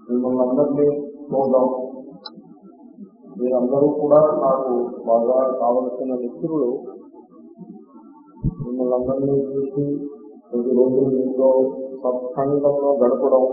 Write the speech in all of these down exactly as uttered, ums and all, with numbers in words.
మిమ్మల్ని అందరినీ చూద్దాం. మీరందరూ కూడా నాకు బాగా కావలసిన మిత్రులు. మిమ్మల్ని అందరినీ చూసి కొద్ది రోజులు మీతో సత్సంగంలో గడపడం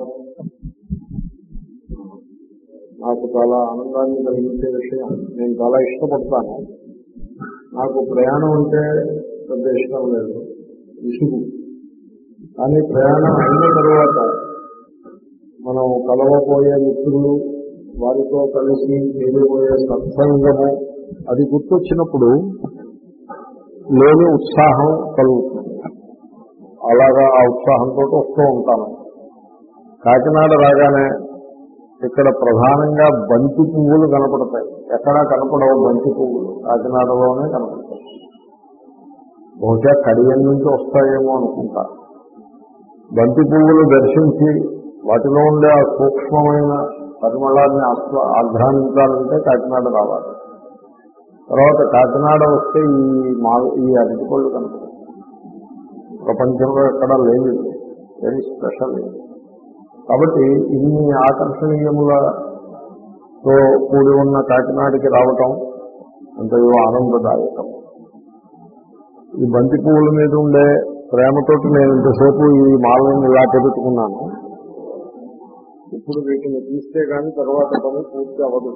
నాకు చాలా ఆనందాన్ని కలిగించే విషయం. నేను చాలా ఇష్టపడతాను. నాకు ప్రయాణం అంటే పెద్ద ఇష్టం లేదు, విసుగు. కానీ ప్రయాణం అయిన తర్వాత మనం కలవబోయే మిత్రులు, వారితో కలిసి చేయబోయే సత్సంగము, అది గుర్తొచ్చినప్పుడు లేని ఉత్సాహం కలుగుతుంది. అలాగా ఆ ఉత్సాహంతో వస్తూ ఉంటాను. కాకినాడ రాగానే ఇక్కడ ప్రధానంగా బంతి పువ్వులు కనపడతాయి. ఎక్కడా కనపడవు బంతి పువ్వులు, కాకినాడలోనే కనపడతాయి. బహుశా కడియం నుంచి వస్తాయేమో అనుకుంటా. బంతి పువ్వులు దర్శించి వాటిలో ఉండే ఆ సూక్ష్మమైన పరిమళాన్ని ఆస్వా ఆఘ్రానించాలంటే కాకినాడ రావాలి. తర్వాత కాకినాడ వస్తే ఈ మా ఈ అరటిపళ్ళు కనపడతాయి. ప్రపంచంలో ఎక్కడా లేదు, వెరీ స్పెషల్. కాబట్టి ఇన్ని ఆకర్షణీయములతో కూడి ఉన్న కాకినాడకి రావటం ఎంతయో ఆనందదాయకం. ఈ బంతి పువ్వుల మీద ఉండే ప్రేమతోటి నేను ఇంతసేపు ఈ మాలను ఇలా పెట్టుకున్నాను. ఇప్పుడు వీటిని తీస్తే కానీ తర్వాత పని పూర్తి అవ్వదు.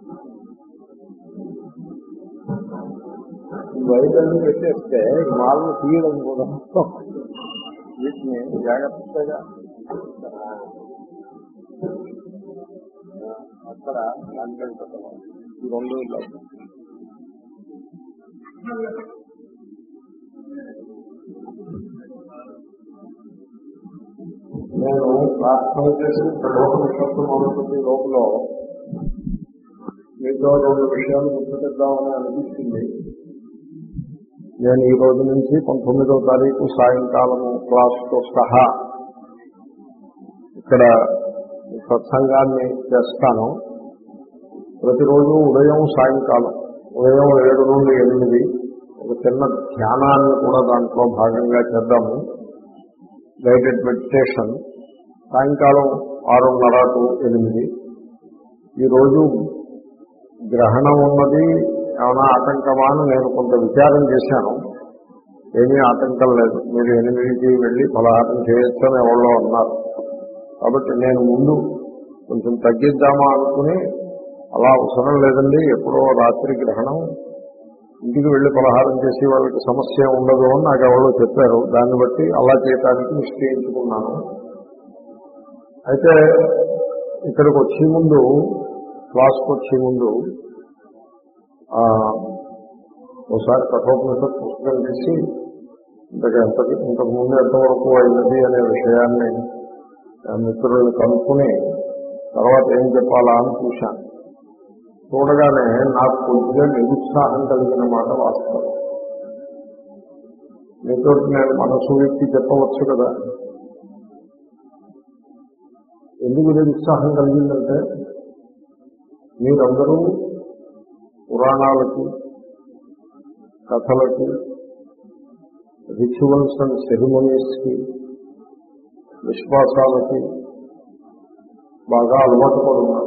వైద్యులను పెట్టేస్తే ఈ మాలను తీయడం కూడా వీటిని జాగ్రత్తగా అక్కడ ఈ రెండు నేను ప్రార్థన చేసి లోకవిషత్తు మొదలుపెట్టి లోపల మీతో రెండు విషయాలు గుర్తుపెద్దామని అనిపిస్తుంది. నేను ఈ రోజు నుంచి పంతొమ్మిదవ తారీఖు సాయంకాలము క్లాస్తో సహా ఇక్కడ సత్సంగాన్ని చేస్తాను. ప్రతిరోజు ఉదయం సాయంకాలం ఉదయం ఏడు నుండి ఎనిమిది ఒక చిన్న ధ్యానాన్ని కూడా దాంట్లో భాగంగా చేద్దాము. గైడెడ్ మెడిటేషన్ సాయంకాలం ఆరున్నర టు ఎనిమిది. ఈరోజు గ్రహణం ఉన్నది, ఏమైనా ఆటంకమా అని నేను కొంత విచారం చేశాను. ఏమీ ఆటంకం లేదు, మీరు ఎనిమిదికి వెళ్ళి పలహారం చేయొచ్చు అని ఎవరో అన్నారు. కాబట్టి నేను ముందు కొంచెం తగ్గిద్దామా అనుకుని, అలా అవసరం లేదండి, ఎప్పుడో రాత్రి గ్రహణం, ఇంటికి వెళ్ళి పలహారం చేసి వాళ్ళకి సమస్య ఉండదు అని నాకు ఎవరో చెప్పారు. దాన్ని బట్టి అలా చేయడానికి నిశ్చయించుకున్నాను. అయితే ఇక్కడికి వచ్చే ముందు, క్లాస్కి వచ్చే ముందు ఒకసారి కఠోపనిషత్ పుస్తకం తీసి ఇంతకు ఎంత ఇంతకుముందు ఎంతవరకు అయినది అనే విషయాన్ని మిత్రులను కనుక్కుని తర్వాత ఏం చెప్పాలా అని చూశాను. చూడగానే నాకు కొద్దిగా నిరుత్సాహం కలిగిన మాట వాస్తవం. మీతో నేను మనసు వ్యక్తి చెప్పవచ్చు కదా. ఎందుకు నిరుత్సాహం కలిగిందంటే, మీరందరూ పురాణాలకి, కథలకి, రిచువల్స్ అండ్ సెరిమనీస్కి, విశ్వాసాలకి బాగా అలవాటు పడున్నారు.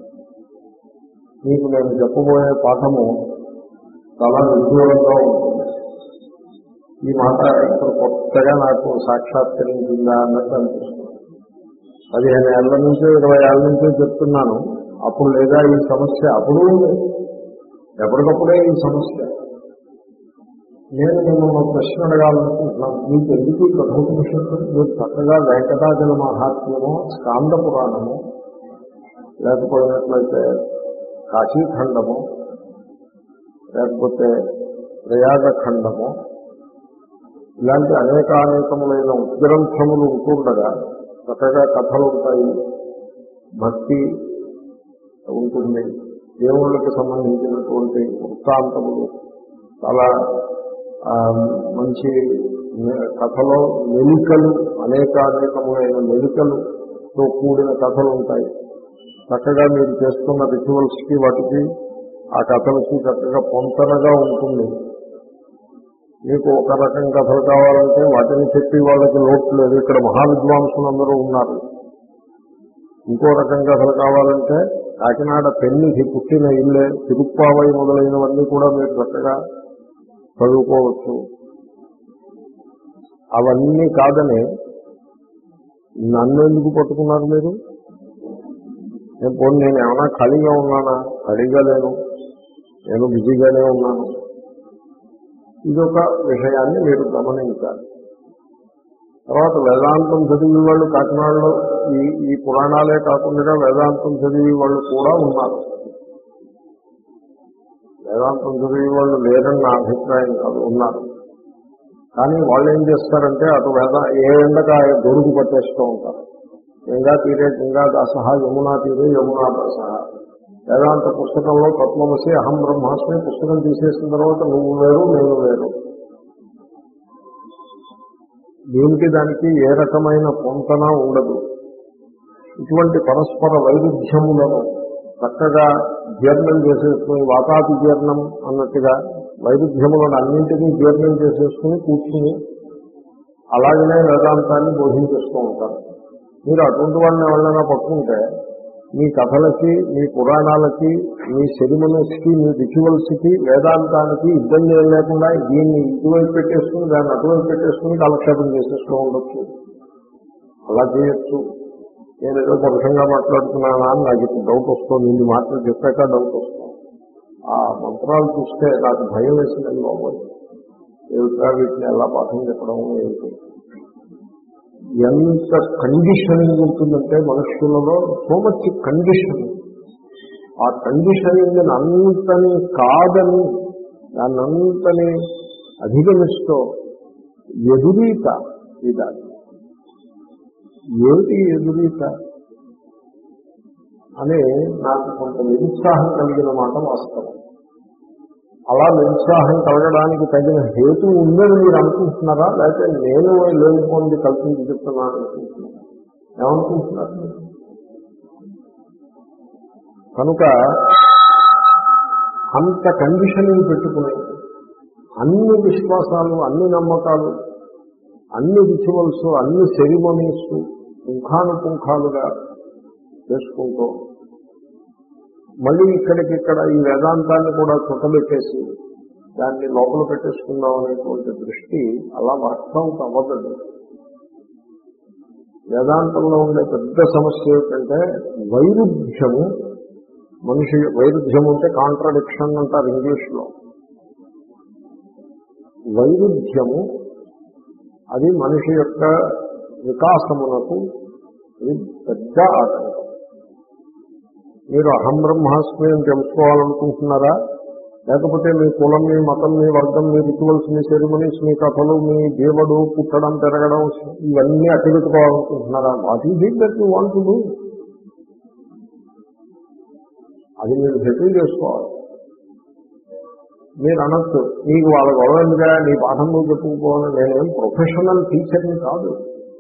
మీకు నేను చెప్పబోయే పాఠము చాలా విదూరంగా ఉంటుంది. ఈ మాట ఇప్పుడు కొత్తగా నాకు సాక్షాత్కరించిందా అన్నట్టు అనిపిస్తుంది. పదిహేను ఏళ్ల నుంచో ఇరవై ఏళ్ల నుంచో చెప్తున్నాను. అప్పుడు లేదా ఈ సమస్య, అప్పుడు ఎప్పటికప్పుడే ఈ సమస్య. నేను మిమ్మల్ని ప్రశ్న అడగాలనుకుంటున్నాను. మీకు ఎందుకు ఈ కఠోపనిషత్తు? మీరు చక్కగా వెంకటాచల మహాత్మ్యము, స్కాంద పురాణము, లేకపోయినట్లయితే కాశీఖండము, లేకపోతే ప్రయాగఖండము, ఇలాంటి అనేకానేకములైన ఉద్గ్రంథములు ఉంటుండగా చక్కగా కథలు ఉంటాయి, భక్తి ఉంటుంది, దేవుళ్ళకి సంబంధించినటువంటి వృత్తాంతములు, చాలా మంచి కథలో మెలికలు, అనేకానేకములైన మెలికలుతో కూడిన కథలు ఉంటాయి. చక్కగా మీరు చేస్తున్న రిచువల్స్కి, వాటికి, ఆ కథలకి చక్కగా పొంతనగా ఉంటుంది. మీకు ఒక రకం కథలు కావాలంటే వాటిని చెప్పి వాళ్ళకి లోటు లేదు. ఇక్కడ మహావిద్వాంసులందరూ ఉన్నారు. ఇంకో రకం కథలు కావాలంటే కాకినాడ పెన్నికి పుట్టిన ఇల్లే, తిరుప్పావై మొదలైనవన్నీ కూడా మీరు చక్కగా చదువుకోవచ్చు. అవన్నీ కాదని నన్ను ఎందుకు పట్టుకున్నారు మీరు? నేను పోనీ నేను ఏమైనా ఖాళీగా ఉన్నానా? ఖాళీగా లేను, నేను బిజీగానే ఉన్నాను. ఇదొక విషయాన్ని మీరు గమనించాలి. తర్వాత వేదాంతం చదివి వాళ్ళు కాకినాడలో ఈ ఈ పురాణాలే కాకుండా వేదాంతం చదివి వాళ్ళు కూడా ఉన్నారు. వేదాంతం చదివి వాళ్ళు లేరని నా అభిప్రాయం కాదు, ఉన్నారు. కానీ వాళ్ళు ఏం చేస్తారంటే అటు వేద ఏ ఎండగా గొడుగు పట్టేస్తూ ఉంటారు. గంగా తీరే గంగా దాసహ, యమునా తీరే యమునా దాసహ. వేదాంత పుస్తకంలో తత్వమసి అహం బ్రహ్మాస్మి పుస్తకం తీసేసిన తర్వాత నువ్వు వేరు నేను వేరు. దీనికి దానికి ఏ రకమైన పొంతన ఉండదు. ఇటువంటి పరస్పర వైరుధ్యములను చక్కగా జీర్ణం చేసేసుకుని, వాతాపి జీర్ణం అన్నట్టుగా వైరుధ్యములను అన్నింటినీ జీర్ణం చేసేసుకుని కూర్చుని అలాగనే వేదాంతాన్ని బోధించేస్తూ ఉంటారు. మీరు అటువంటి వాళ్ళని ఎవరైనా పట్టుకుంటే మీ కథలకి, మీ పురాణాలకి, మీ సెరిమనీస్కి, మీ రిచువల్స్కి, వేదాంతానికి ఇబ్బంది ఏం లేకుండా దీన్ని ఇటువైపు పెట్టేసుకుని దాన్ని అటువైపు పెట్టేసుకుని కాలక్షేపం చేసేస్తూ ఉండొచ్చు. అలా చేయొచ్చు. నేను ఏదో పరుషంగా మాట్లాడుతున్నానా అని నాకు ఇప్పుడు డౌట్ వస్తుంది. ఇన్ని మాటలు చెప్పాక డౌట్ వస్తుంది. ఆ మంత్రాలు చూస్తే నాకు భయం వేసిందని బాబోయ్, ఏమిటా వీటిని ఎలా పాఠం చెప్పడం ఏమిటి. ఎంత కండిషనింగ్ ఉంటుందంటే మనుషులలో, సో మచ్ కండిషనింగ్. ఆ కండిషనింగ్ అంతని కాదని దాన్నంతని అధిగమిస్తూ ఎదురీత ఇదాలి. ఏమిటి ఎదురీత అని నాకు కొంత నిరుత్సాహం కలిగిన మాట వాస్తవం. అలా నిరుత్సాహం కలగడానికి తగిన హేతు ఉందని మీరు అనుకుంటున్నారా, లేకపోతే నేను లేనిపోంది కల్పించి చెప్తున్నాను అనుకుంటున్నారా? ఏమనుకుంటున్నారు? కనుక అంత కండిషనింగ్ పెట్టుకుని అన్ని విశ్వాసాలు, అన్ని నమ్మకాలు, అన్ని రిచువల్స్, అన్ని సెరిమనీస్ పుంఖానుపుంఖాలుగా చేసుకుంటూ మళ్ళీ ఇక్కడికిక్కడ ఈ వేదాంతాన్ని కూడా చుట్టబెట్టేసి దాన్ని లోపల పెట్టేసుకుందాం అనేటువంటి దృష్టి అలా వర్కౌట్ అవ్వదు. వేదాంతంలో ఉండే పెద్ద సమస్య ఏమిటంటే వైరుధ్యము. మనిషి వైరుధ్యము అంటే కాంట్రడిక్షన్ అంటారు ఇంగ్లీష్లో. వైరుధ్యము అది మనిషి యొక్క వికాసమునకు ఇది పెద్ద ఆటంకం. మీరు అహం బ్రహ్మాస్మి అని తెలుసుకోవాలనుకుంటున్నారా, లేకపోతే మీ కులం, మీ మతం, మీ వర్గం, మీ రిచువల్స్, మీ సెరిమనీస్, మీ కథలు, మీ దేవుడు పుట్టడం, పెరగడం, ఇవన్నీ అట్టిపెట్టుకోవాలనుకుంటున్నారా? What is it that you want to do? అది మీరు సెటిల్ చేసుకోవాలి. మీరు అనొచ్చు, నీకు వాళ్ళ గొడవగా నీ పాఠం నువ్వు చెప్పుకోవాలని. నేనేం ప్రొఫెషనల్ టీచర్ని కాదు,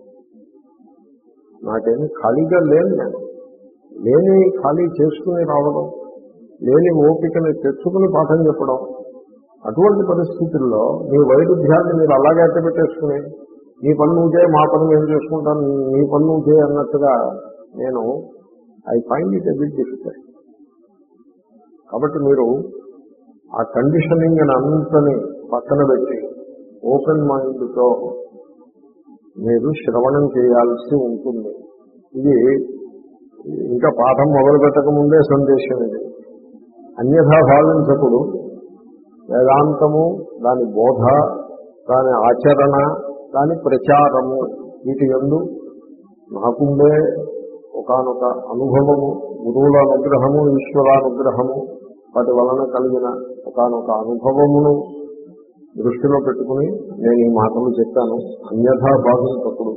నాకేమి ఖాళీగా లేను. నేను లేని ఖాళీ చేసుకుని రావడం, లేని ఓపికని తెచ్చుకుని పాఠం చెప్పడం, అటువంటి పరిస్థితుల్లో మీ వైరుధ్యాన్ని మీరు అలాగే అట్టబెట్టేసుకుని నీ పని నువ్వు చేయ, మా పని నేను చేసుకుంటాను, నీ పని నువ్వు చేయ అన్నట్టుగా నేను I find it a bit difficult. కాబట్టి మీరు ఆ కండిషనింగ్ అంతని పక్కన పెట్టి ఓపెన్ మైండ్తో మీరు శ్రవణం చేయాల్సి ఉంటుంది. ఇది ఇంకా పాఠం మొదలు పెట్టకముందే సందేశం. ఇది అన్యథా భావించకుడు. వేదాంతము, దాని బోధ, దాని ఆచరణ, దాని ప్రచారము, వీటి యందు నాకుండే ఒకానొక అనుభవము, గురువుల అనుగ్రహము, ఈశ్వరానుగ్రహము, వాటి వలన కలిగిన ఒకానొక అనుభవమును దృష్టిలో పెట్టుకుని నేను ఈ మాటలు చెప్పాను. అన్యథా భావించకుడు.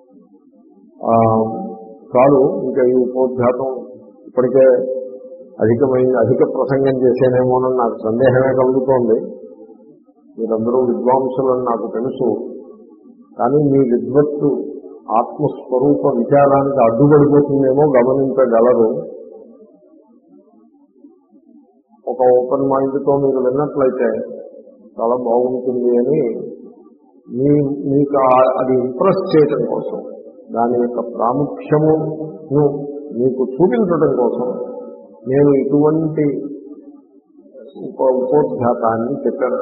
చాలు, ఇంకా ఈ ఉపోద్ఘాతం ఇప్పటికే అధికమైన అధిక ప్రసంగం చేసేనేమోనని నాకు సందేహమే కలుగుతోంది. మీరందరూ విద్వాంసులని నాకు తెలుసు, కానీ మీ విద్వత్తు ఆత్మస్వరూప విచారానికి అడ్డుపడిపోతుందేమో గమనించగలరు. ఒక ఓపెన్ మైండ్తో మీరు విన్నట్లయితే చాలా బాగుంటుంది అని మీ మీకు అది ఇంప్రెస్ చేయడం కోసం, దాని యొక్క ప్రాముఖ్యమును మీకు చూపించడం కోసం నేను ఇటువంటి ఉప ఉపోద్ఘాతాన్ని చెప్పాను.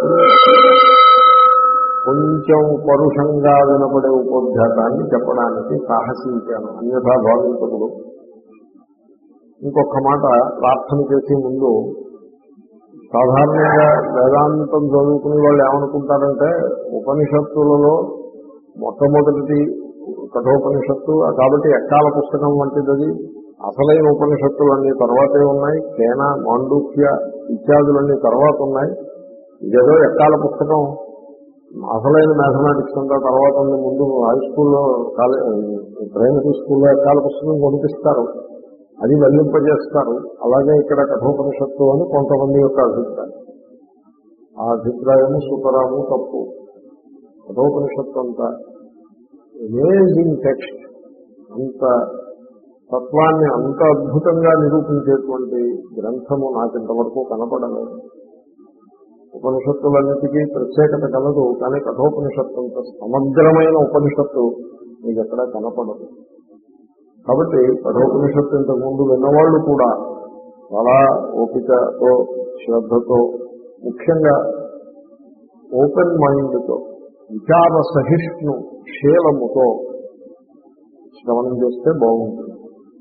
కొంచెం పరుషంగా వినపడే ఉపోద్ఘాతాన్ని చెప్పడానికి సాహసించాను, అన్యథా భావించకూడదు. ఇంకొక మాట ప్రార్థన చేసే ముందు, సాధారణంగా వేదాంతం చదువుకునే వాళ్ళు ఏమనుకుంటారంటే ఉపనిషత్తులలో మొట్టమొదటిది కఠోపనిషత్తు కాబట్టి ఎక్కాల పుస్తకం వంటిది, అది అసలైన ఉపనిషత్తులన్నీ తర్వాతే ఉన్నాయి, కేన మాండూక్య ఇత్యాదులన్నీ తర్వాత ఉన్నాయి, ఇదేదో ఎక్కాల పుస్తకం, అసలైన మ్యాథమెటిక్స్ అంతా తర్వాత ఉంది, ముందు హై స్కూల్లో కాలేజ్ ప్రైమరీ స్కూల్లో ఎక్కాల పుస్తకం కొనిపిస్తారు, అది వెల్లింపజేస్తారు. అలాగే ఇక్కడ కఠోపనిషత్తు అని కొంతమంది యొక్క అభిప్రాయం. ఆ అభిప్రాయము సుతరాము తప్పు. కఠోపనిషత్తు అంతా అమేజింగ్ టెక్స్ట్, అంత తత్వాన్ని అంత అద్భుతంగా నిరూపించేటువంటి గ్రంథము నాకు ఇంతవరకు కనపడలేదు. ఉపనిషత్తులన్నిటికీ ప్రత్యేకత కలదు, కానీ కఠోపనిషత్తు అంత సమగ్రమైన ఉపనిషత్తు మీకు ఎక్కడా కనపడదు. కాబట్టి కఠోపనిషత్తు ఇంతకుముందు విన్నవాళ్ళు కూడా చాలా ఓపికతో, శ్రద్ధతో, ముఖ్యంగా ఓపెన్ మైండ్తో, విచార సహిష్ణు శీలముతో శ్రవణం చేస్తే బాగుంటుంది.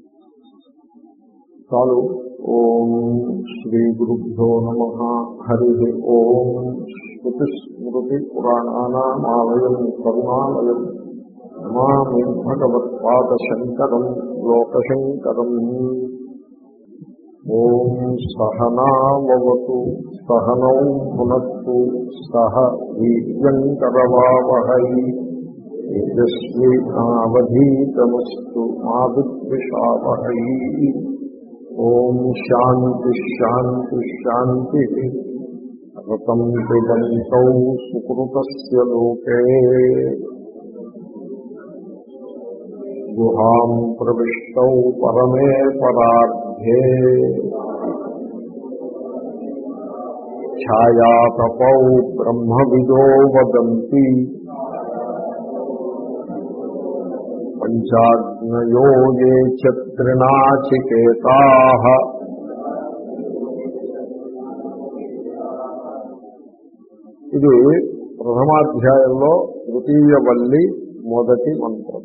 చాలు. ఓం శ్రీ గురుభ్యో నమః. హరి ఓం. స్మృతి స్మృతి పురాణానామాలయం కరుణాలయం నమామి భగవత్పాదశంకరం లోకశంకరం. ఓం సహనావతు సహనౌ భునత్తు సహ వీర్యంకరవావహై తేజస్వినావధీతమస్తు మా విద్విషావహై. ఓం శాంతి శాంతి శాంతి. రతం పిబంతౌ సుకృతస్య లోకే గుహాం ప్రవిష్టౌ పరమే పరార్థే ఛాయాతపౌ బ్రహ్మవిదో వదంతి పంచాగ్నయో ఏ ఛత్రినాచికేతాః. ఇది ప్రథమాధ్యాయంలో తృతీయ వల్లి మొదటి మంత్రం.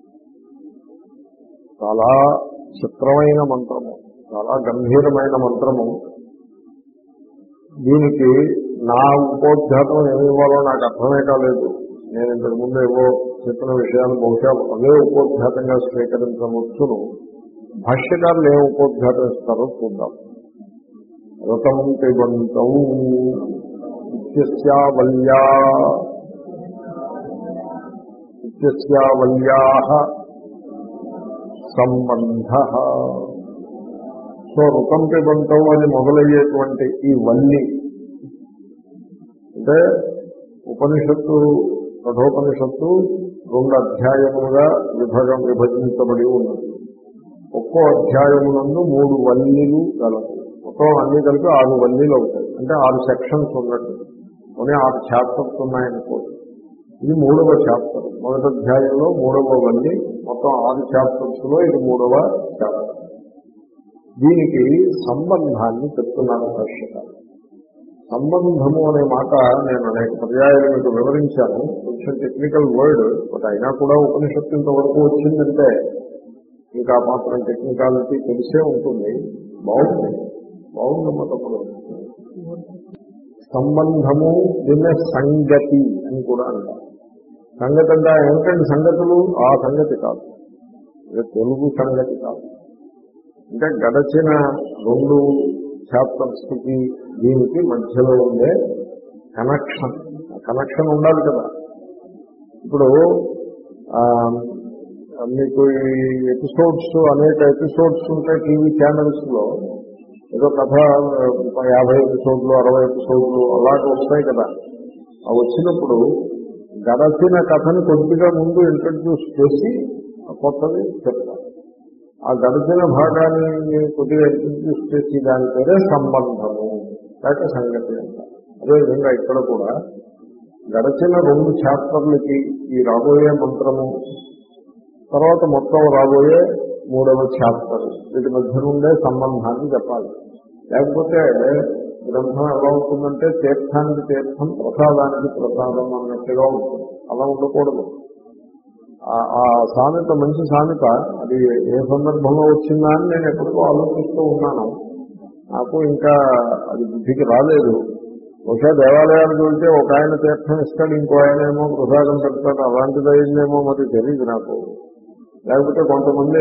చాలా చిత్రమైన మంత్రము, చాలా గంభీరమైన మంత్రము. దీనికి నా ఉపోద్ఘాతం ఏమి ఇవ్వాలో నాకు అర్థమే కాలేదు. నేను ఇంతకు ముందు ఏవో చెప్పిన విషయాలు బహుశా అవే ఉపోద్ఘాతంగా స్వీకరించవచ్చును. భాష్యకారులు ఏం ఉపోద్ఘాతం ఇస్తారో చూద్దాం. రతం పిబంతం ఇత్యస్యావల్యా ఇత్యస్యావల్యాః సంబంధ. సో రుతం పిబంతం అని మొదలయ్యేటువంటి ఈ వల్లి అంటే ఉపనిషత్తు, కఠోపనిషత్తు రెండు అధ్యాయములుగా విభగం విభజించబడి ఉన్నది. ఒక్కో అధ్యాయమునందు మూడు వల్లీలు గలవు. మొత్తం అన్ని కలిపి ఆరు వల్లీలు అవుతాయి. అంటే ఆరు సెక్షన్స్ ఉన్నట్టు, కొన్ని ఆరు చాప్టర్స్ ఉన్నాయనుకోండి. ఇది మూడవ చాప్టర్. మొదటి అధ్యాయంలో మూడవ వల్లి, మొత్తం ఆరు చాప్టర్స్ లో ఇది మూడవ చాప్టర్. దీనికి సంబంధాన్ని చెప్తున్నాను భాష్యకారులు. సంబంధము అనే మాట నేను అనేక పర్యాయాలు మీకు వివరించాను. కొంచెం టెక్నికల్ వర్డ్, బట్ అయినా కూడా ఉపనిషత్తు ఇంతవరకు వచ్చిందంటే ఇంకా మాత్రం టెక్నికాలిటీ తెలిసే ఉంటుంది. బాగుంది, బాగుందమ్మా. తప్పదు. సంబంధము దీన్నే సంగతి అని కూడా అంటారు. సంగతి అంటే ఏమిటండి సంగతులు? ఆ సంగతి కాదు, తెలుగు సంగతి కాదు. అంటే గడచిన రెండు చాప్టర్స్కి దీనికి మధ్యలో ఉండే కనెక్షన్. కనెక్షన్ ఉండాలి కదా. ఇప్పుడు మీకు ఈ ఎపిసోడ్స్, అనేక ఎపిసోడ్స్ ఉంటాయి టీవీ ఛానల్స్ లో. ఏదో కథ యాభై ఎపిసోడ్లు, అరవై ఎపిసోడ్లు అలాగే వస్తాయి కదా. అవి వచ్చినప్పుడు గడచిన కథని కొద్దిగా ముందు ఇంట్రడ్యూస్ చేసి కొత్తది చెప్తారు. ఆ గడిచిన భాగాన్ని కొద్దిగా ఇంట్రడ్యూస్ చేసి దాని పేరే సంబంధము లేక సంగతి అంటారు. అదేవిధంగా ఇక్కడ కూడా గడచిన రెండు చాప్టర్లకి ఈ రాబోయే మంత్రము, తర్వాత మొత్తం రాబోయే మూడవ చాప్టర్ వీటి మధ్య నుండే సంబంధాన్ని చెప్పాలి. లేకపోతే గ్రంథం ఎలా ఉంటుందంటే తీర్థానికి తీర్థం ప్రసాదానికి ప్రసాదం అన్నట్టుగా ఉంటుంది. అలా ఉండకూడదు. ఆ సామెత మంచి సామెత. అది ఏ సందర్భంలో వచ్చిందా అని నేను ఎప్పటికో ఆలోచిస్తూ ఉన్నాను. నాకు ఇంకా అది బుద్ధికి రాలేదు. బహుశా దేవాలయానికి వెళ్తే ఒక ఆయన తీర్థం ఇస్తాడు, ఇంకో ఆయన ఏమో ప్రసాదం పెడతాడు, అలాంటిది అయిందేమో మరి తెలియదు నాకు. లేకపోతే కొంతమంది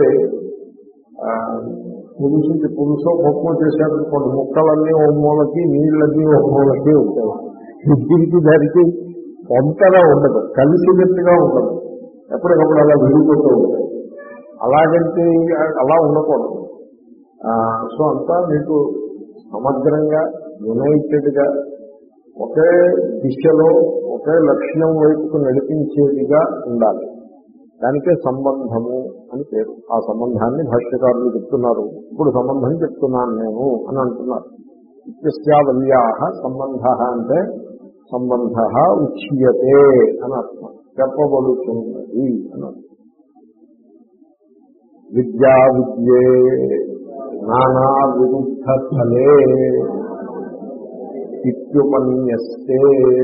పులుసు పులుసో పప్పు చేశారు, కొన్ని ముక్కలన్నీ ఓ మూలకి నీళ్ళకి ఓ మూలకి ఉంటాయి. దీనికి దానికి పొంతగా ఉండదు, కలిసినట్టుగా ఉండదు, ఎప్పటికప్పుడు అలా విడిపోతూ ఉంటాయి. అలాగంటే అలా ఉండకూడదు. సో అంతా మీకు సమగ్రంగా యునైటెడ్గా ఒకే దిశలో ఒకే లక్ష్యం వైపుకు నడిపించేదిగా ఉండాలి. దానికే సంబంధము అని పేరు. ఆ సంబంధాన్ని భాష్యకారులు చెప్తున్నారు. ఇప్పుడు సంబంధం చెప్తున్నాను నేను అని అంటున్నారు. ఇత్యస్యావల్యా సంబంధ అంటే సంబంధ ఉచ్యతే అని అర్థం, చెప్పబడుతున్నది అని అర్థం. విద్యా విద్యే నానా విరుద్ధ ఫలే ఇత్యుపన్యస్తే.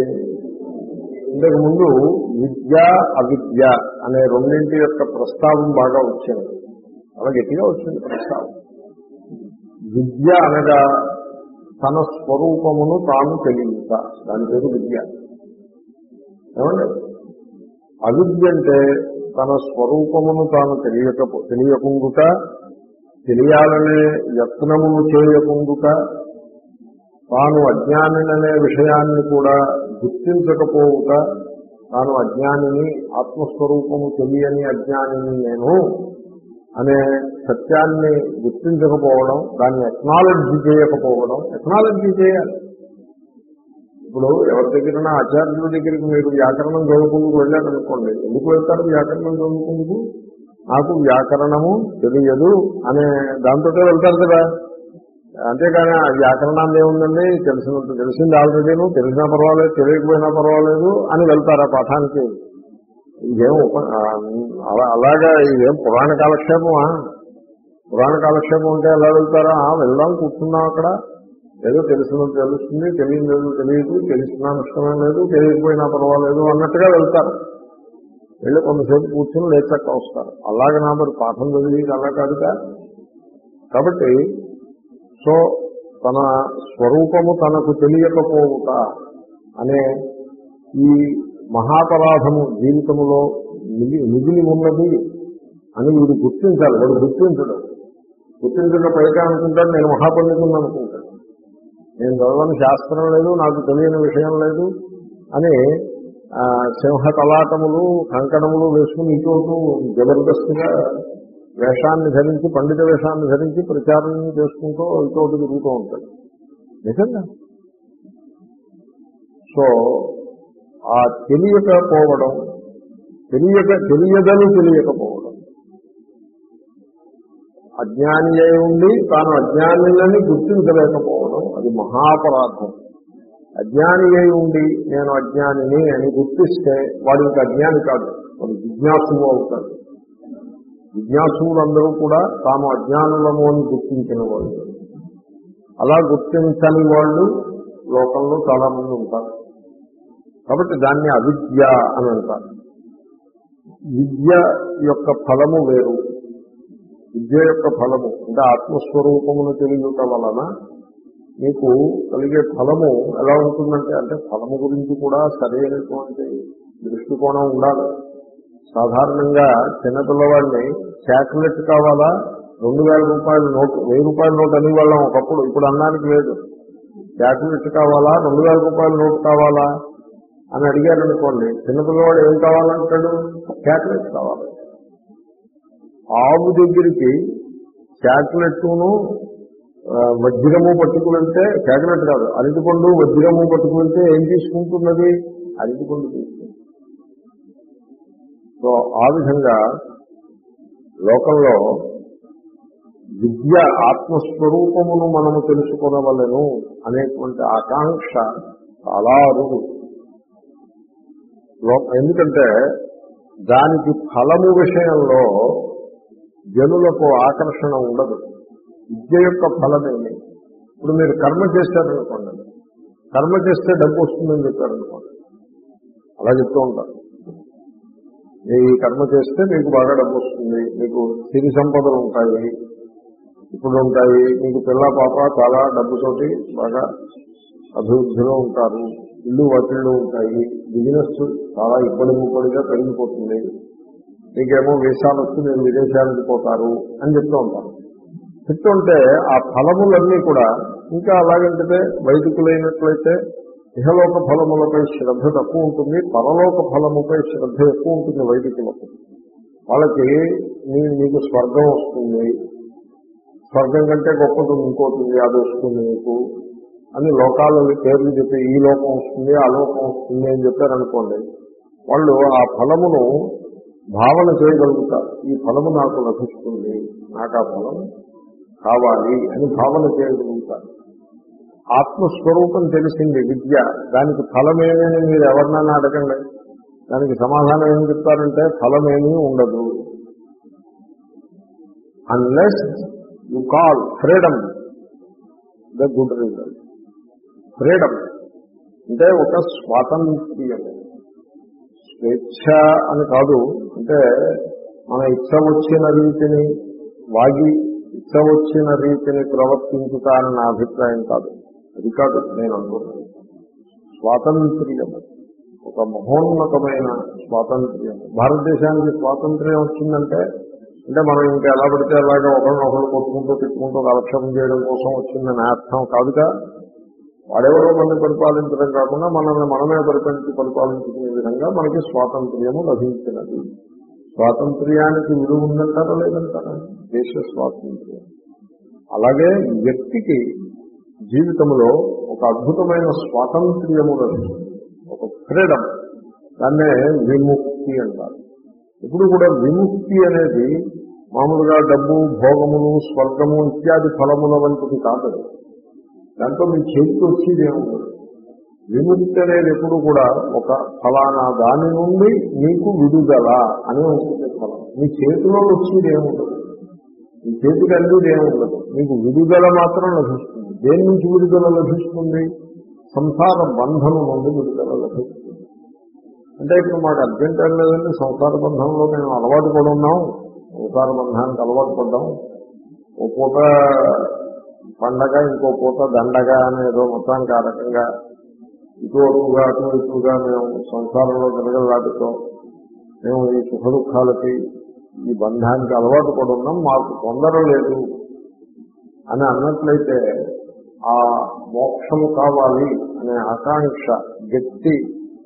ఇంతకు ముందు విద్య అవిద్య అనే రెండింటి యొక్క ప్రస్తావం బాగా వచ్చింది, అలా గట్టిగా వచ్చింది ప్రస్తావం. విద్య అనగా తన స్వరూపమును తాను తెలియట, దాని పేరు విద్య. ఏమండి? అవిద్య అంటే తన స్వరూపమును తాను తెలియక తెలియకుండుట, తెలియాలనే యత్నమును చేయకుండుట, తాను అజ్ఞానిననే విషయాన్ని కూడా గుర్తించకపోవుట, తాను అజ్ఞానిని, ఆత్మస్వరూపము తెలియని అజ్ఞానిని నేను అనే సత్యాన్ని గుర్తించకపోవడం, దాన్ని ఎక్నాలజీ చేయకపోవడం. ఎక్నాలజీ చేయాలి. ఇప్పుడు ఎవరి దగ్గర ఆచార్యుల దగ్గరికి మీరు వ్యాకరణం చదువుకుందుకు వెళ్ళారనుకోండి, ఎందుకు వెళ్తారు వ్యాకరణం చదువుకుందుకు? నాకు వ్యాకరణము తెలియదు అనే దాంతో వెళ్తారు కదా. అంతేకాని ఆ వ్యాకరణాన్ని ఏముందండి, తెలిసినంత తెలిసింది ఆల్రెడీను, తెలిసినా పర్వాలేదు, తెలియకపోయినా పర్వాలేదు అని వెళ్తారు ఆ పాఠానికి. ఇదేం అలాగా ఇదేం పురాణ కాలక్షేపమా? పురాణ కాలక్షేపం ఉంటే ఎలా వెళ్తారా? వెళ్దాం, కూర్చున్నాం అక్కడ, ఏదో తెలిసినంత తెలుస్తుంది, తెలియలేదు తెలియదు, తెలిసినా నష్టమే లేదు, తెలియకపోయినా పర్వాలేదు అన్నట్టుగా వెళ్తారు. వెళ్ళి కొంతసేపు కూర్చుని లేచక్క వస్తారు. అలాగే నా మరి పాఠం చదివి అలా కాదుగా. కాబట్టి సో తన స్వరూపము తనకు తెలియకపోవుట అనే ఈ మహాపరాధము జీవితంలో మిగిలి ఉన్నది అని వీడు గుర్తించాలి. వాడు గుర్తించడం గుర్తించడం పైగా అనుకుంటాడు నేను మహాపండితుని అనుకుంటాడు, నేను చదవని శాస్త్రం లేదు, నాకు తెలియని విషయం లేదు అని సింహ తలాటములు కంకణములు వేసుకుని ఇటు జబర్దస్తిగా వేషాన్ని ధరించి, పండిత వేషాన్ని ధరించి ప్రచారం చేసుకుంటూ ఇటు తిరుగుతూ ఉంటాడు. నిజంగా సో ఆ తెలియకపోవడం, తెలియక తెలియదని తెలియకపోవడం, అజ్ఞాని అయి ఉండి తాను అజ్ఞానిని గుర్తించలేకపోవడం, అది మహాపరాధం. అజ్ఞాని అయి ఉండి నేను అజ్ఞానిని అని గుర్తిస్తే వాడు ఇంకా అజ్ఞాని కాదు, వాడు జిజ్ఞాసువు అవుతాడు. జిజ్ఞాసువులందరూ కూడా తాము అజ్ఞానులము అని గుర్తించిన వాళ్ళు. అలా గుర్తించని వాళ్ళు లోకంలో చాలా మంది ఉంటారు. కాబట్టి దాన్ని అవిద్య అని అంటారు. విద్య యొక్క ఫలము వేరు. విద్య యొక్క ఫలము అంటే ఆత్మస్వరూపమును తెలియట వలన మీకు కలిగే ఫలము ఎలా ఉంటుందంటే, అంటే ఫలము గురించి కూడా సరైనటువంటి దృష్టికోణం ఉండాలి. సాధారణంగా చిన్నపిల్లవాడిని చాక్లెట్ కావాలా, రెండు వేల రూపాయల నోటు, వెయ్యి రూపాయల నోటు అనేవాళ్ళం ఒకప్పుడు, ఇప్పుడు అన్నానికి లేదు. చాక్లెట్ కావాలా, రెండు వేల రూపాయల నోటు కావాలా అని అడిగారనుకోండి, చిన్నపిల్లవాడు ఏం కావాలంటాడు? చాక్లెట్ కావాలి. ఆవు దగ్గరికి చాక్లెట్ను వజ్రము పట్టుకువెళ్తే, చాక్లెట్ కాదు అరటిపండు వజ్రము పట్టుకువెళ్తే ఏం తీసుకుంటున్నది? అరటిపండు తీసుకుంటుంది. సో ఆ విధంగా లోకంలో విద్య ఆత్మస్వరూపమును మనము తెలుసుకొనవలెను అనేటువంటి ఆకాంక్ష చాలా అరుదు. ఎందుకంటే దానికి ఫలము విషయంలో జనులకు ఆకర్షణ ఉండదు. విద్య యొక్క ఫలమేమి? ఇప్పుడు మీరు కర్మ చేశారనుకోండి, కర్మ చేస్తే డబ్బు వస్తుందని చెప్పారనుకోండి, అలా చెప్తూ ఉంటారు. ఈ కర్మ చేస్తే మీకు బాగా డబ్బు వస్తుంది, మీకు సిరి సంపదలు ఉంటాయి, ఇప్పుడు ఉంటాయి, మీకు పిల్ల పాప చాలా డబ్బుతోటి బాగా అభివృద్ధిలో ఉంటారు, ఇల్లు వాటిల్లో ఉంటాయి, బిజినెస్ చాలా ఇబ్బడి ముబ్బడిగా పెరిగిపోతుంది, మీకేమో వీసాలు వచ్చి మీరు విదేశాలకు పోతారు అని చెప్తూ ఉంటారు. చెప్తుంటే ఆ ఫలములన్నీ కూడా ఇంకా అలాగంటే వైదికులైనట్లయితే ఇహలోక ఫలములపై శ్రద్ధ తక్కువ ఉంటుంది, పరలోక ఫలముపై శ్రద్ధ ఎక్కువ ఉంటుంది వైదికులకు. వాళ్ళకి నీ నీకు స్వర్గం వస్తుంది, స్వర్గం కంటే గొప్పది ఇంకోటి అది వస్తుంది మీకు అని లోకాల పేర్లు చెప్పి ఈ లోకం వస్తుంది ఆ లోకం వస్తుంది అని చెప్పారనుకోండి, వాళ్ళు ఆ ఫలమును భావన చేయగలుగుతారు. ఈ ఫలము నాకు లభిస్తుంది, నాకు ఆ ఫలం కావాలి అని భావన చేయగలుగుతారు. ఆత్మస్వరూపం తెలిసింది విద్య, దానికి ఫలమేమని మీరు ఎవరినైనా అడగండి, దానికి సమాధానం ఏం చెప్తారంటే ఫలమేమీ ఉండదు. Unless you call freedom the good result. Freedom అంటే ఒక స్వాతంత్ర్యం, స్వేచ్ఛ అని కాదు, అంటే మన ఇచ్చ వచ్చిన రీతిని వాగి ఇచ్చ వచ్చిన రీతిని ప్రవర్తించుతా అని నా అభిప్రాయం కాదు, అది కాదు నేను అనుకుంటున్నాను. స్వాతంత్ర్యము, ఒక మహోన్నతమైన స్వాతంత్ర్యము. భారతదేశానికి స్వాతంత్ర్యం వచ్చిందంటే అంటే మనం ఇంకా ఎలా పడితే అలాగా ఒకరినొకరు కొట్టుకుంటూ తిట్టుకుంటూ కాలక్షేపం చేయడం కోసం వచ్చిందని అర్థం కాదుగా. వాడెవరో మనల్ని పరిపాలించడం కాకుండా మనల్ని మనమే పరిపాలించి పరిపాలించుకునే విధంగా మనకి స్వాతంత్ర్యము లభించినది. స్వాతంత్ర్యానికి విలువ ఉందంటారా లేదంటారా? దేశ స్వాతంత్ర్యం. అలాగే వ్యక్తికి జీవితంలో ఒక అద్భుతమైన స్వాతంత్ర్యము లభిస్తుంది, ఒక ఫ్రీడమ్. దాన్నే విముక్తి అంటారు. ఇప్పుడు కూడా విముక్తి అనేది మామూలుగా డబ్బు, భోగములు, స్వర్గము ఇత్యాది ఫలముల వంటిది కాదు. దాంతో మీ చేతికి వచ్చేది ఏముండదు. విముక్తి అనేది ఎప్పుడు కూడా ఒక ఫలానా దాని నుండి మీకు విడుదల అనే ఉంటుంది ఫలం. మీ చేతిలో వచ్చేది ఏముండదు, మీ చేతికి అందేది ఏముండదు, మీకు విడుదల మాత్రం లభిస్తుంది. దేని నుంచి విడుదల లభిస్తుంది? సంసార బంధం నుండి విడుదల లభిస్తుంది. అంటే ఇప్పుడు మాకు అర్జెంట్ ఏం లేదండి, సంసార బంధంలో మేము అలవాటు పడి ఉన్నాం, సంసార బంధానికి అలవాటు పడ్డాం, ఓ పూట పండగ ఇంకో పూట దండగా అనేదో మొత్తానికి ఆ రకంగా ఇటు అటుగా అటు ఇటుగా మేము సంసారంలో జరగలాడుతూ మేము ఈ సుఖ దుఃఖాలకి ఈ బంధానికి అలవాటు పడి ఉన్నాం, మాకు తొందర లేదు అని అన్నట్లయితే ఆ మోక్షము కావాలి అనే ఆకాంక్ష, గట్టి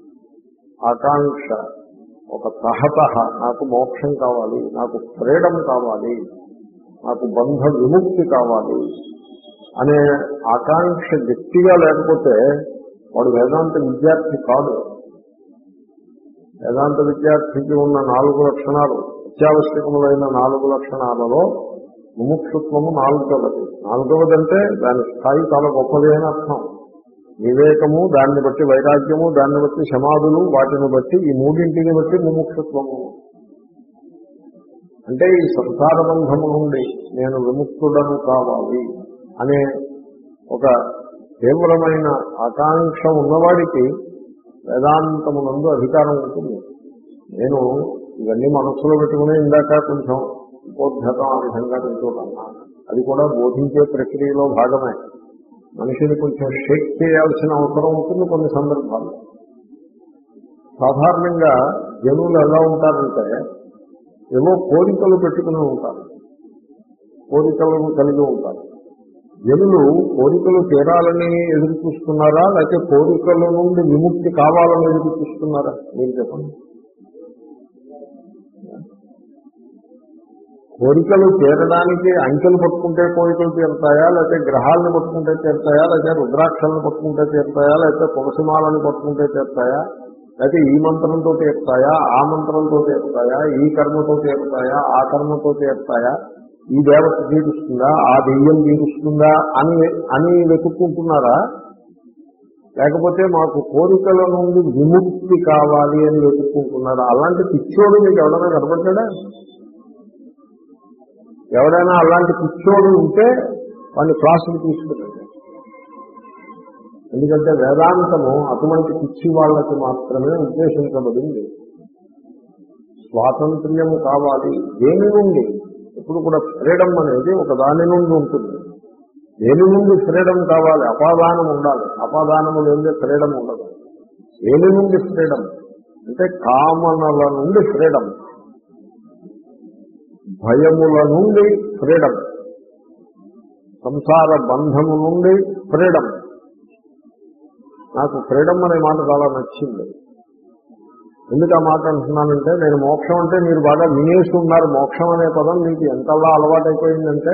ఆకాంక్ష, ఒక తహత నాకు మోక్షం కావాలి, నాకు ఫ్రీడమ్ కావాలి, నాకు బంధ విముక్తి కావాలి అనే ఆకాంక్ష గట్టిగా లేకపోతే వాడు వేదాంత విద్యార్థి కాదు. వేదాంత విద్యార్థికి ఉన్న నాలుగు లక్షణాలు, అత్యావశ్యకములైన నాలుగు లక్షణాలలో ముముక్షుత్వము నాలుగవది. నాలుగవది అంటే దాని స్థాయి చాలా గొప్పది అని అర్థం. వివేకము, దాన్ని బట్టి వైరాగ్యము, దాన్ని బట్టి సమాధులు, వాటిని బట్టి ఈ మూడింటిని బట్టి ముముక్షుత్వము. అంటే ఈ సంసార బంధము నుండి నేను విముక్తుడను కావాలి అనే ఒక తీవ్రమైన ఆకాంక్ష ఉన్నవాడికి వేదాంతమునందు అధికారం ఉంటుంది. నేను ఇవన్నీ మనస్సులో పెట్టుకునే ఇందాక కొంచెం ఉపోద్ఘాతం ఆ విధంగా తింటున్నా, అది కూడా బోధించే ప్రక్రియలో భాగమే. మనిషిని కొంచెం షేక్ చేయాల్సిన అవసరం ఉంటుంది కొన్ని సందర్భాల్లో. సాధారణంగా జనులు ఎలా ఉంటారంటే ఏవో కోరికలు పెట్టుకుని ఉంటారు, కోరికలను కలిగి ఉంటారు. జనులు కోరికలు తీరాలని ఎదురు చూస్తున్నారా, లేకపోతే కోరికల నుండి విముక్తి కావాలని ఎదురు చూస్తున్నారా? మీరు చెప్పండి. కోరికలు తీరడానికి అంకెలు పట్టుకుంటే కోరికలు తీరుతాయా, లేకపోతే గ్రహాలను పట్టుకుంటే తీరుతాయా, లేకపోతే రుద్రాక్షలను పట్టుకుంటే తీరుతాయా, లేకపోతే తులసిమాలను పట్టుకుంటే తీరుతాయా, లేకపోతే ఈ మంత్రంతో తీరుతాయా, ఆ మంత్రంతో తీరుతాయా, ఈ కర్మతో తీరుతాయా, ఆ కర్మతో తీరుతాయా, ఈ దేవత తీరుస్తుందా, ఆ దెయ్యం తీరుస్తుందా అని అని వెతుక్కుంటున్నారా? లేకపోతే మాకు కోరికల నుండి విముక్తి కావాలి అని వెతుక్కుంటున్నారా? అలాంటి పిచ్చోడు మీకు ఎవరైనా కనబడ్డా? ఎవడైనా అలాంటి పిచ్చోడు ఉంటే వాడిని క్లాసులు తీసుకురండి. ఎందుకంటే వేదాంతము అటువంటి పిచ్చి వాళ్ళకి మాత్రమే ఉద్దేశించబడింది. స్వాతంత్ర్యము కావాలి. దేని నుండి? ఇప్పుడు కూడా ఫ్రీడమ్ అనేది ఒక దాని నుండి ఉంటుంది. దేని నుండి ఫ్రీడమ్ కావాలి? అపాదానం ఉండాలి. అపాదానము లేదే ఫ్రీడమ్ ఉండదు. దేని నుండి ఫ్రీడమ్ అంటే కామనల నుండి ఫ్రీడమ్, భయముల నుండి ఫ్రీడమ్, సంసార బంధము నుండి ఫ్రీడమ్. నాకు ఫ్రీడమ్ అనే మాట చాలా నచ్చింది. ఎందుకు ఆ మాట అంటున్నానంటే, నేను మోక్షం అంటే మీరు బాగా వినేసి ఉన్నారు. మోక్షం అనే పదం మీకు ఎంతలా అలవాటైపోయిందంటే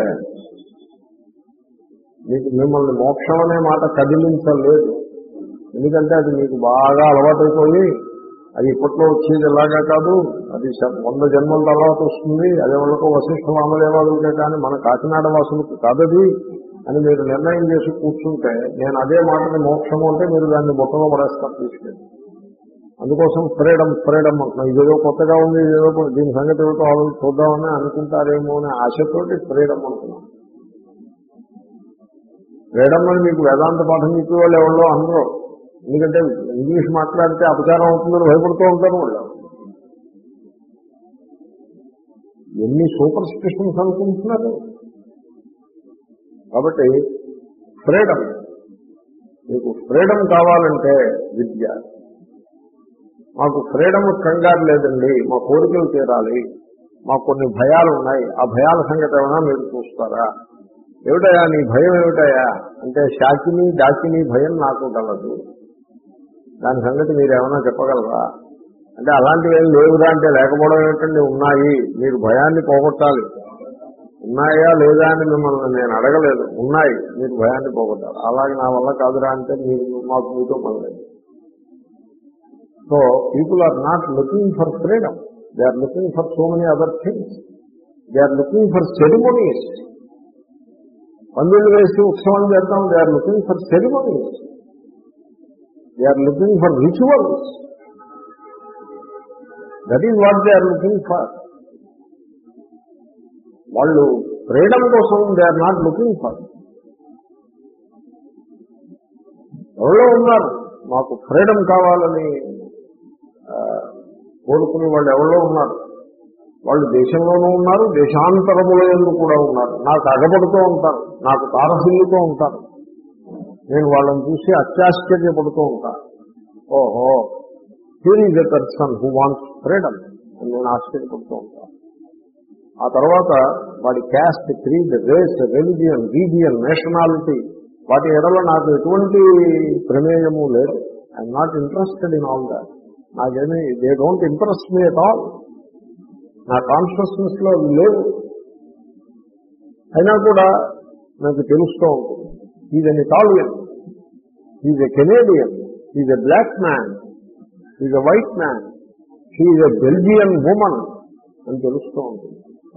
మీకు మిమ్మల్ని మోక్షం అనే మాట కదిలించలేదు. ఎందుకంటే అది మీకు బాగా అలవాటైపోయి అది ఇప్పట్లో వచ్చేది ఎలాగా కాదు, అది వంద జన్మల తర్వాత వస్తుంది, అదే వాళ్ళకు వశిష్ఠ వామదేవాదులకే కానీ మన కాకినాడ వాసులకు కాదది అని మీరు నిర్ణయం చేసి కూర్చుంటే, నేను అదే మాటని మోక్షము అంటే మీరు దాన్ని బొట్టలో పడేస్తారు తీసుకెళ్ళి. అందుకోసం ఫ్రీడమ్ ఫ్రీడమ్ అంటున్నాం. ఇదేదో కొత్తగా ఉంది, ఇదేదో దీని సంగతి ఏదో చూద్దామని అనుకుంటారేమో అనే ఆశతోటి ఫ్రీడమ్ అంటున్నాం. ఫ్రీడమ్ అని మీకు వేదాంత పాఠం చెప్పే వాళ్ళు ఎవరో అందరూ, ఎందుకంటే ఇంగ్లీష్ మాట్లాడితే అపచారం అవుతుందని భయపడుతూ ఉంటారు వాళ్ళు. ఎన్ని సూపర్ స్టిషన్స్ అనుకుంటున్నారు. కాబట్టి ఫ్రీడమ్, మీకు ఫ్రీడమ్ కావాలంటే విద్య. మాకు ఫ్రీడమ్ కంగారు లేదండి, మా కోరికలు తీరాలి, మాకు కొన్ని భయాలు ఉన్నాయి, ఆ భయాల సంగతి ఏమైనా మీరు చూస్తారా? ఏమిటయా నీ భయం ఏమిటయా అంటే, శాకిని డాకిని భయం నాకు కలదు, దాని సంగతి మీరు ఏమైనా చెప్పగలరా అంటే, అలాంటివి ఏం లేవురా అంటే, లేకపోవడం ఏమిటండి, ఉన్నాయి, మీరు భయాన్ని పోగొట్టాలి. ఉన్నాయా లేదా అని మిమ్మల్ని నేను అడగలేదు, ఉన్నాయి, మీరు భయాన్ని పోగొట్టాలి. అలాగే నా వల్ల కాదురా అంటే మీరు మాకు మీతో పనిలేదు. So people are not looking for freedom, they are looking for so many other things. They are looking for ceremonies. పందులు వేసి ఉత్సవం చేద్దాం, they are looking for ceremonies, they are looking for rituals. That is what they are looking for. వాళ్ళు freedom కోసం they are not looking for. ఎవరో ఉన్నారు మాకు freedom కావాలని కోరుకునే వాళ్ళు ఎవరో ఉన్నారు. వాళ్ళు దేశంలోనూ ఉన్నారు, దేశాంతరముల యందు కూడా ఉన్నారు. నాకు అగపడుతూ ఉంటారు, నాకు తారసిల్లుతూ ఉంటారు. నేను వాళ్ళని చూసి అత్యాశ్చర్యపడుతూ ఉంటాను. ఓహో, here is a person who wants freedom అని నేను ఆశ్చర్యపడుతూ ఉంటాను. ఆ తర్వాత వాడి caste, creed, race, religion, region, nationality, వాటి ఎడల నాకు ఎటువంటి ప్రమేయము లేదు. I'm not interested in all that. నాకేమీ they don't impress me at all. నా కాన్షియస్నెస్ లో లేవు. అయినా కూడా నాకు తెలుస్తూ ఉంటుంది, is an Italian, is a Canadian, is a black man, is a white man, she is a Belgian woman అని తెలుస్తూ ఉంటుంది.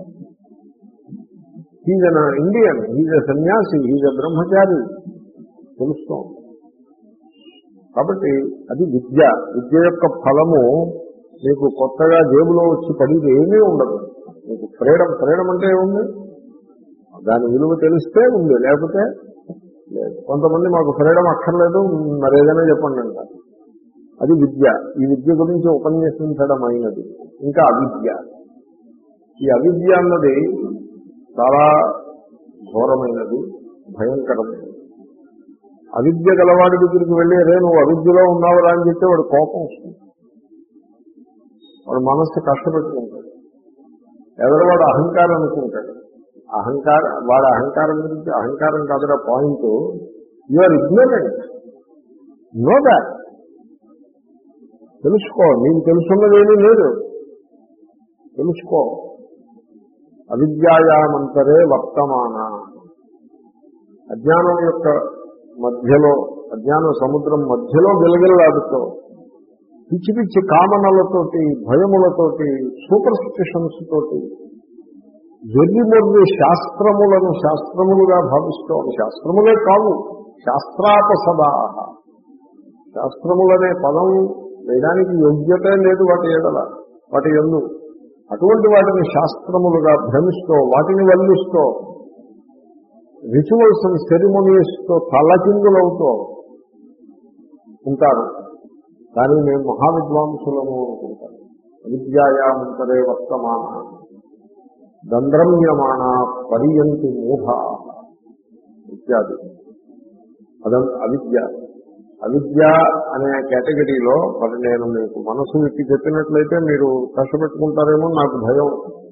Is an Indian, is a sannyasi, is ఎ బ్రహ్మచారి తెలుస్తూ ఉంటుంది. కాబట్టి అది విద్య. విద్య యొక్క ఫలము మీకు కొత్తగా జేబులో వచ్చి పడిది ఏమీ ఉండదు. మీకు ఫ్రీడమ్, ఫ్రీడమ్ అంటే ఏముంది, దాని విలువ తెలిస్తే ఉంది, లేకపోతే లేదు. కొంతమంది మాకు ఫ్రీడమ్ అక్కర్లేదు, మరేదైనా చెప్పండి అంటారు. అది విద్య. ఈ విద్య గురించి ఉపన్యసించడం అయినది. ఇంకా అవిద్య. ఈ అవిద్య అన్నది చాలా ఘోరమైనది, భయంకరమైనది. అవిద్య గలవాడి దగ్గరికి వెళ్ళి రే నువ్వు అవిద్యలో ఉన్నావురా అని చెప్తే వాడు కోపం వస్తుంది, వాడు మనస్సు కష్టపెట్టుకుంటాడు. ఎదరవాడు అహంకారం అనుకుంటాడు. అహంకారం, వాడి అహంకారం గురించి, అహంకారం కాదురా point, you are ignorant, know that. తెలుసుకో, నీకు తెలుసున్నదేమీ లేదు, తెలుసుకో. అవిద్యాయామంతరే వర్తమాన. అజ్ఞానం యొక్క మధ్యలో, అజ్ఞాన సముద్రం మధ్యలో గిలగిల్లాడుతూ పిచ్చి పిచ్చి కామనలతోటి, భయములతోటి, సూపర్ స్టిషన్స్ తోటి వెర్రి మొర్రి శాస్త్రములను శాస్త్రములుగా భావిస్తూ, శాస్త్రములే కావు, శాస్త్రాపసదా. శాస్త్రములనే పదం వేయడానికి యోగ్యత లేదు వాటి ఎడల, వాటి యందు అటువంటి వాటిని శాస్త్రములుగా భ్రమిస్తూ వాటిని వల్లిస్తూ రిచువల్స్ అండ్ సెరిమోనీస్తో తలకిందులవుతూ ఉంటారు. కానీ మేము మహావిద్వాంసులము అనుకుంటారు. అవిద్యాయామంతరే వర్తమాన దంద్రమ్యమాణ పర్యంతి మూఢ ఇత్యాది. అదంత అవిద్య. అవిద్య అనే కేటగిరీలో మరి నేను మీకు మనసు విప్పి చెప్పినట్లయితే మీరు కష్టపెట్టుకుంటారేమో నాకు భయం.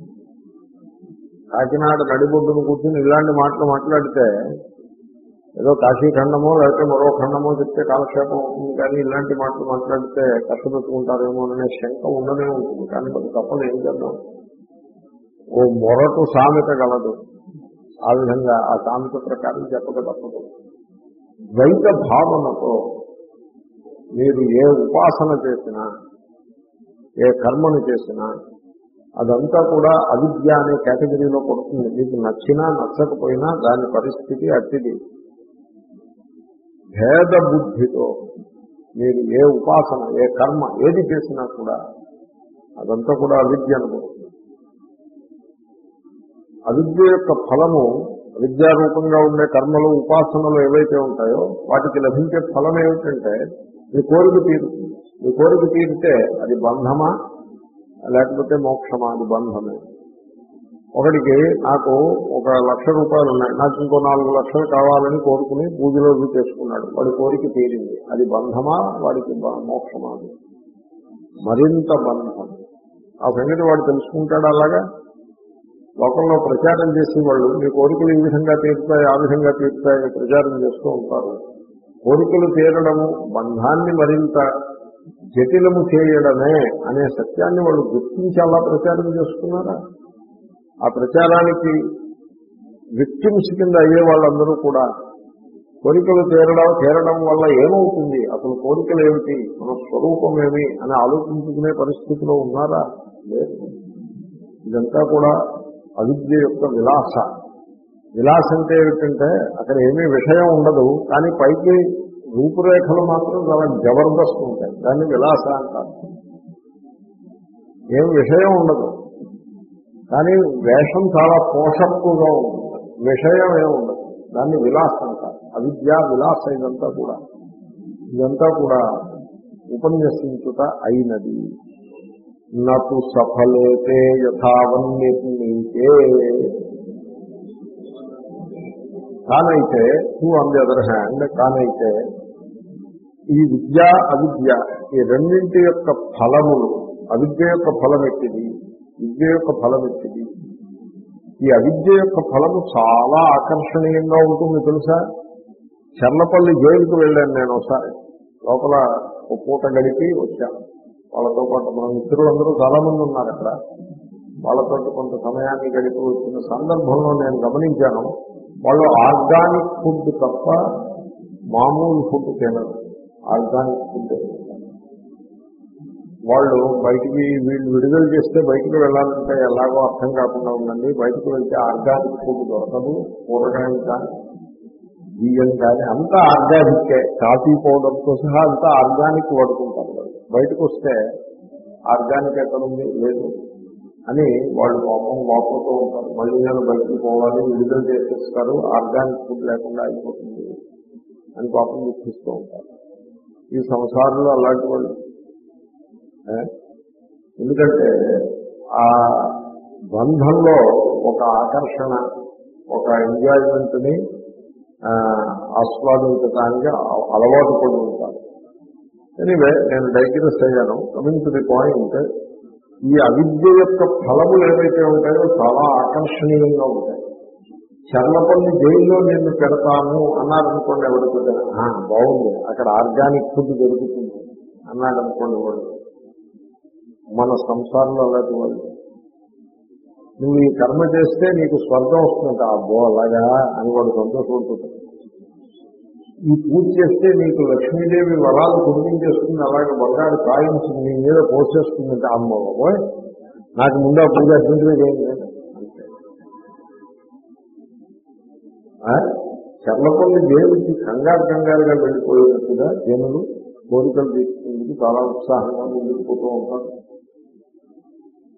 కాకినాడ నడిబొడ్డును కూర్చుని ఇలాంటి మాటలు మాట్లాడితే ఏదో కాశీఖండమో లేకపోతే మరో ఖండమో చెప్తే కాలక్షేపం అవుతుంది. కానీ ఇలాంటి మాటలు మాట్లాడితే కష్టపెట్టుకుంటారేమో అనే శంక ఉండనే ఉంటుంది. కానీ మరి తప్పని ఏం చేద్దాం. ఓ మొరటు సామెత గలదు. ఆ విధంగా ఆ సామెత ప్రకారం చెప్పక తప్పదు. ద్వైత భావనతో మీరు ఏ ఉపాసన చేసినా ఏ కర్మను చేసినా అదంతా కూడా అవిద్య అనే కేటగిరీలో పడుతుంది. మీకు నచ్చినా నచ్చకపోయినా దాని పరిస్థితి అట్టిది. భేద బుద్ధితో మీరు ఏ ఉపాసన ఏ కర్మ ఏది చేసినా కూడా అదంతా కూడా అవిద్య అనుకుంటుంది. అవిద్య యొక్క ఫలము విద్యారూపంగా ఉండే కర్మలు ఉపాసనలు ఏవైతే ఉంటాయో వాటికి లభించే ఫలం ఏమిటంటే మీ కోరిక తీరుతుంది. మీ కోరిక తీరితే అది బంధమా లేకపోతే మోక్షమా? అది బంధమే. ఒకడికి నాకు ఒక లక్ష రూపాయలు ఉన్నాయి, నాకు ఇంకో నాలుగు లక్షలు కావాలని కోరుకుని పూజలో చేసుకున్నాడు. వాడి కోరిక తీరింది. అది బంధమా వాడికి మోక్షమా? అది మరింత బంధం. ఆ సంగతి వాడు తెలుసుకుంటాడు. అలాగా లోకంలో ప్రచారం చేసే వాళ్ళు మీ కోరికలు ఈ విధంగా తీరుతాయి ఆ విధంగా తీరుతాయి ప్రచారం చేస్తూ ఉంటారు. కోరికలు తీరడము బంధాన్ని మరింత జటిలము చేయడమే అనే సత్యాన్ని వాళ్ళు గుర్తించి అలా ప్రచారం చేస్తున్నారా? ఆ ప్రచారానికి విక్టిమ్స్ కింద అయ్యే వాళ్ళందరూ కూడా కోరికలు తీరడం తీరడం వల్ల ఏమవుతుంది, అసలు కోరికలు ఏమిటి, మన స్వరూపం ఏమి అని ఆలోచించుకునే పరిస్థితిలో ఉన్నారా? లేదు. ఇదంతా కూడా అవిద్య యొక్క విలాస. విలాస అంటే ఏమిటంటే అక్కడ ఏమీ విషయం ఉండదు, కానీ పైకి రూపురేఖలు మాత్రం చాలా జబర్దస్త్ ఉంటాయి. దాన్ని విలాస అంటారు. ఏం విషయం ఉండదు, కానీ వేషం చాలా పోషక్కుగా ఉంటుంది. విషయం ఏమి ఉండదు, దాన్ని విలాస అంటారు. అవిద్యా విలాస. ఇదంతా కూడా ఇదంతా కూడా ఉపన్యసించుట అయినది. నతు సఫలేతే యథావన్యతే. కానైతే to on the other hand కానైతే ఈ విద్య అవిద్య ఈ రెండింటి యొక్క ఫలములు, అవిద్య యొక్క ఫలం ఎట్టిది, విద్య యొక్క ఫలం ఎట్టిది. ఈ అవిద్య యొక్క ఫలము చాలా ఆకర్షణీయంగా ఉంటుంది తెలుసా. చర్లపల్లి జైలుకు వెళ్ళాను నేను ఒకసారి. లోపల ఒక పూట గడిపి వచ్చాను. వాళ్ళతో పాటు మన మిత్రులందరూ చాలా మంది ఉన్నారు అక్కడ. వాళ్ళతో కొంత సమయాన్ని గడిపి వచ్చిన సందర్భంలో నేను గమనించాను, వాళ్ళు ఆర్గానిక్ ఫుడ్ తప్ప మామూలు ఫుడ్ తినరు. ఆర్గానిక్ ఫుడ్ వాళ్ళు బయటికి వీళ్ళు విడుదల చేస్తే బయటికి వెళ్ళాలంటే ఎలాగో అర్థం కాకుండా ఉందండి. బయటకు వెళ్తే ఆర్గానిక్ ఫుడ్ దొరకదు. కూరగాయలు కానీ బియ్యం కానీ అంతా ఆర్గానిక్కే. కాఫీ పౌడర్తో సహా అంతా ఆర్గానిక్ వాడుకుంటారు. వాళ్ళు బయటకు వస్తే ఆర్గానిక్ ఎక్కడుంది, లేదు అని వాళ్ళు పాపం వాపోతూ ఉంటారు. మళ్ళీ నేను బయటకు పోవాలి, విడుదల చేసేస్తారు, ఆర్గానిక్ ఫుడ్ లేకుండా అయిపోతుంది అని పాపం దుఃఖిస్తూ ఉంటారు. ఈ సంసారంలో అలాంటి వాళ్ళు. ఎందుకంటే ఆ బంధంలో ఒక ఆకర్షణ, ఒక ఎంజాయ్మెంట్ని ఆస్వాదించడానికి అలవాటు పడి ఉంటారు. ఎనీవే నేను డైగ్రెస్ అయ్యాను. కమింగ్ టు ది పాయింట్, ఈ అవిద్య యొక్క ఫలములు ఏవైతే ఉంటాయో చాలా ఆకర్షణీయంగా ఉంటాయి. చర్లపల్లి జైల్లో నేను పెడతాను అన్నారనుకోండి, ఎవరికి బాగుంది అక్కడ ఆర్గానిక్ ఫుడ్ దొరుకుతుంది అన్నాడు అనుకోండి వాడు. మన సంసారంలో అలాంటి వాళ్ళు, నువ్వు ఈ కర్మ చేస్తే నీకు స్వర్గం వస్తుందంట. అబ్బో అలాగా అని వాడు సంతోషపడుతుంది. ఈ పూజ చేస్తే నీకు లక్ష్మీదేవి వరాలు కురిపించేస్తుంది, అలాగే బంగారు కాయిన్స్ నీ మీద పోసేస్తుందంటే అమ్మో బాబోయ్ నాకు ముందు ఆ పూజ అటువంటిదే చేయండి అంటే. చర్లపల్లి దేవుడికి కంగారు కంగారుగా వెళ్ళిపోయినట్టుగా జనులు కోరికలు తీసుకుందుకు చాలా ఉత్సాహంగా ముందుకు పోతూ ఉంటారు.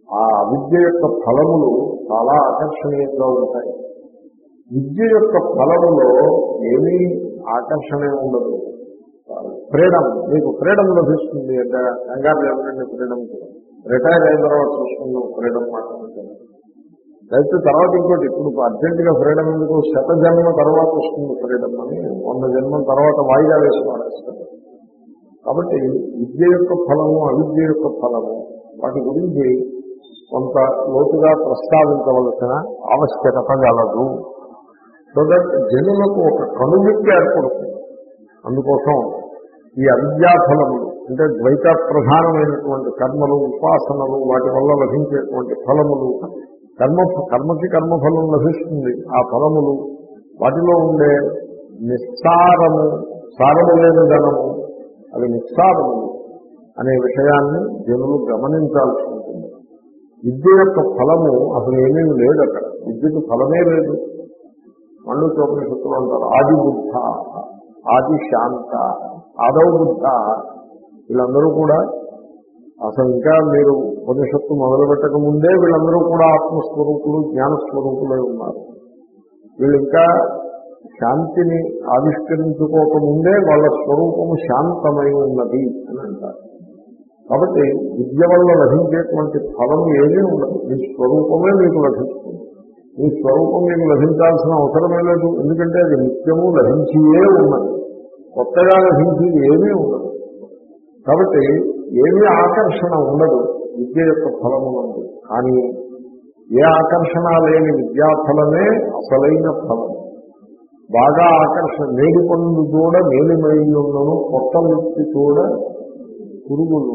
ఆ విద్య యొక్క ఫలములు చాలా ఆకర్షణీయంగా ఉంటాయి. విద్య యొక్క ఫలములో ఏమీ ఆకర్షణ ఉండదు. ఫ్రీడమ్, మీకు ఫ్రీడమ్ లభిస్తుంది అంటే కంగారు లేదండి. ఫ్రీడమ్ రిటైర్ అయిన తర్వాత చూసుకున్నాం ఫ్రీడమ్ మాట్లాడుతుంది. అయితే తర్వాత ఇంకోటి, ఇప్పుడు అర్జెంటుగా ఫ్రీడమ్ ఎందుకు, శత జన్మ తర్వాత వస్తుంది ఫ్రీడమ్ అని వంద జన్మల తర్వాత వాయిదా వేసి మానేస్తారు. కాబట్టి విద్య యొక్క ఫలము, అవిద్య యొక్క ఫలము, వాటి గురించి కొంత లోతుగా ప్రస్తావించవలసిన ఆవశ్యకత గలదు. సో దట్ జనులకు ఒక కనువిప్పు ఏర్పడుతుంది. అందుకోసం ఈ అవిద్యాఫలములు అంటే ద్వైత ప్రధానమైనటువంటి కర్మలు, ఉపాసనలు, వాటి వల్ల లభించేటువంటి ఫలములు, కర్మ కర్మకి కర్మఫలం లభిస్తుంది. ఆ ఫలములు, వాటిలో ఉండే నిస్సారము, సారము లేని ధనము, అవి నిస్సారములు అనే విషయాన్ని జనులు గమనించాల్సి ఉంటుంది. విద్య యొక్క ఫలము అసలు ఏమీ లేదు అక్కడ. విద్యకు ఫలమే లేదు. మళ్ళీ చోపనిషత్తులు అంటారు ఆది బుద్ధ, ఆది శాంత, ఆదవ బుద్ధ. వీళ్ళందరూ కూడా అసలు ఇంకా మీరు ఉపనిషత్తు మొదలు పెట్టక ముందే వీళ్ళందరూ కూడా ఆత్మస్వరూపులు, జ్ఞానస్వరూపులై ఉన్నారు. వీళ్ళు ఇంకా శాంతిని ఆవిష్కరించుకోకముందే వాళ్ళ స్వరూపము శాంతమై ఉన్నది అని అంటారు. కాబట్టి విద్య వల్ల లభించేటువంటి ఫలం ఏమీ ఉండదు. మీ స్వరూపమే మీకు లభిస్తుంది. మీ స్వరూపం మీకు లభించాల్సిన అవసరమే లేదు. ఎందుకంటే అది నిత్యము లభించియే ఉన్నది. కొత్తగా లభించేది ఏమీ ఉండదు. కాబట్టి ఏమీ ఆకర్షణ ఉండదు విద్య యొక్క ఫలము నుండి. కానీ ఏ ఆకర్షణ లేని విద్యాఫలమే అసలైన ఫలం. బాగా ఆకర్షణ, మేడి పండు చూడ మేలిమైలున్నను, కొత్త వ్యక్తి చూడ పురుగులు.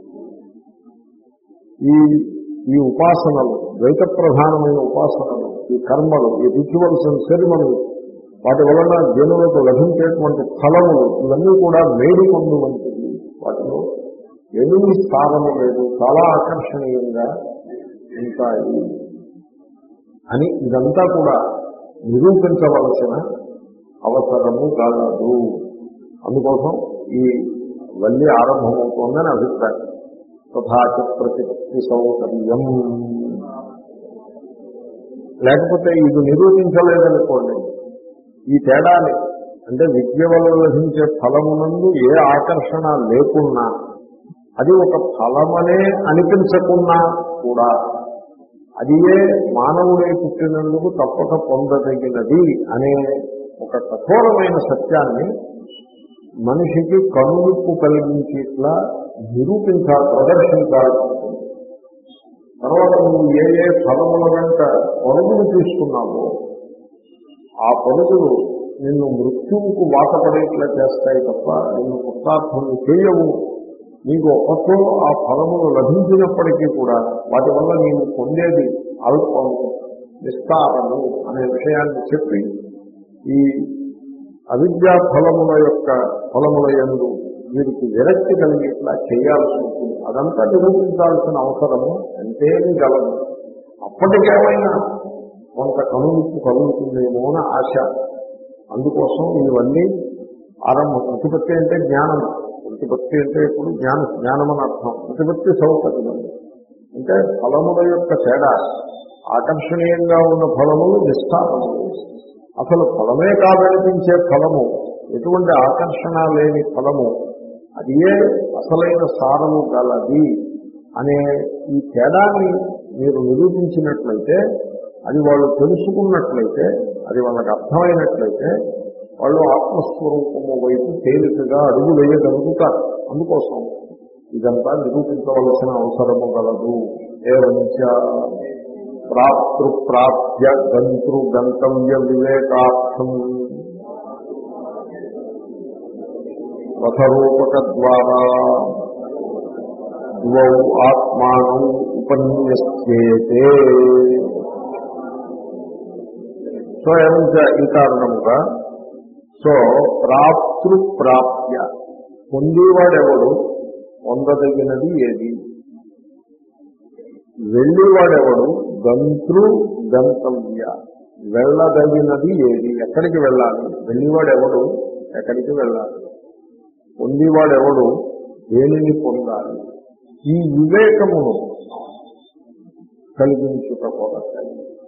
ఈ ఈ ఉపాసనలు, ద్వైత ప్రధానమైన ఉపాసనలు, ఈ కర్మలు, ఈ రిచువల్స్ అండ్ సెరిమనీలు, వాటి వలన జనులకు లభించేటువంటి ఫలములు ఇవన్నీ కూడా మేడి పండు వంటివి. వాటిలో ఏమీ స్థానము లేదు, చాలా ఆకర్షణీయంగా ఉంటాయి అని ఇదంతా కూడా నిరూపించవలసిన అవసరము కాదు. అందుకోసం ఈ వల్లి ఆరంభమవుతోందని అభిప్రాయం. తథాచ ప్రతిపత్తి సౌకర్యం. లేకపోతే ఇది నిరూపించలేదనుకోండి, ఈ తేడాని అంటే విద్య వల్ల లభించే ఫలమునందు ఏ ఆకర్షణ లేకున్నా, అది ఒక ఫలమనే అనిపించకున్నా కూడా అది ఏ మానవుడే పుట్టినందుకు తప్పక పొందదగినది అనే ఒక కఠోరమైన సత్యాన్ని మనిషికి కనువిప్పు కలిగించేట్లా నిరూపించాలి, ప్రదర్శించాల్సి ఉంటుంది. తర్వాత నువ్వు ఏ ఏ ఫలముల వెంట పరుగులు తీసుకున్నావో ఆ పరుగులు నిన్ను మృత్యువుకు వాటపడేట్లా చేస్తాయి తప్ప నిన్ను కృతార్థులు చేయవు. నీకు ఒకటో ఆ ఫలములు లభించినప్పటికీ కూడా వాటి వల్ల నీవు పొందేది అల్పము, విస్తారము అనే విషయాన్ని చెప్పి ఈ అవిద్యా ఫలముల యొక్క ఫలముల యందు వీరికి విరక్తి కలిగేట్లా చేయాల్సి ఉంటుంది. అదంతా నిరూపించాల్సిన అవసరము ఎంతేమీ గలదు. అప్పటికేమైనా కొంత కనువిప్పు కలుగుతుందేమో అని ఆశ. అందుకోసం ఇవన్నీ ఆరంభం. ప్రతిపత్తి అంటే జ్ఞానం. ప్రతిపత్తి అంటే ఇప్పుడు జ్ఞాన జ్ఞానం అని అర్థం. ప్రతిపత్తి సౌకర్యం అంటే ఫలముల యొక్క తేడా. ఆకర్షణీయంగా ఉన్న ఫలములు నిష్ఠాపములు. అసలు ఫలమే కాదనిపించే ఫలము, ఎటువంటి ఆకర్షణ లేని ఫలము, అది ఏ అసలైన సారము గలది అనే ఈ తేడాన్ని మీరు నిరూపించినట్లయితే, అది వాళ్ళు తెలుసుకున్నట్లయితే, అది వాళ్ళకి అర్థమైనట్లయితే వాళ్ళు ఆత్మస్వరూపము వైపు తేలికగా అడుగు వేయగలుగుతారు. అందుకోసం ఇదంతా నిరూపించవలసిన అవసరము గలదు. ఏవంచ ప్రాప్తృప్రాప్య గంతృ గంతవ్య వివేకార్థం రథరూపక ద్వారా ద్వౌ ఆత్మానం ఉపన్యస్యేతే. సో ఏమంచ ఈ కారణముగా, సో ప్రాప్తృప్రాప్య పొందేవాడెవడు, పొందదగినది ఏది, వెళ్ళేవాడెవడు, గంతృ గంతవ్య వెళ్ళదగినది ఏది, ఎక్కడికి వెళ్ళాలి, వెళ్ళేవాడెవడు ఎక్కడికి వెళ్ళాలి, పొందేవాడెవడు దేనిని పొందాలి. ఈ వివేకమును కలిగించుట కొరకై.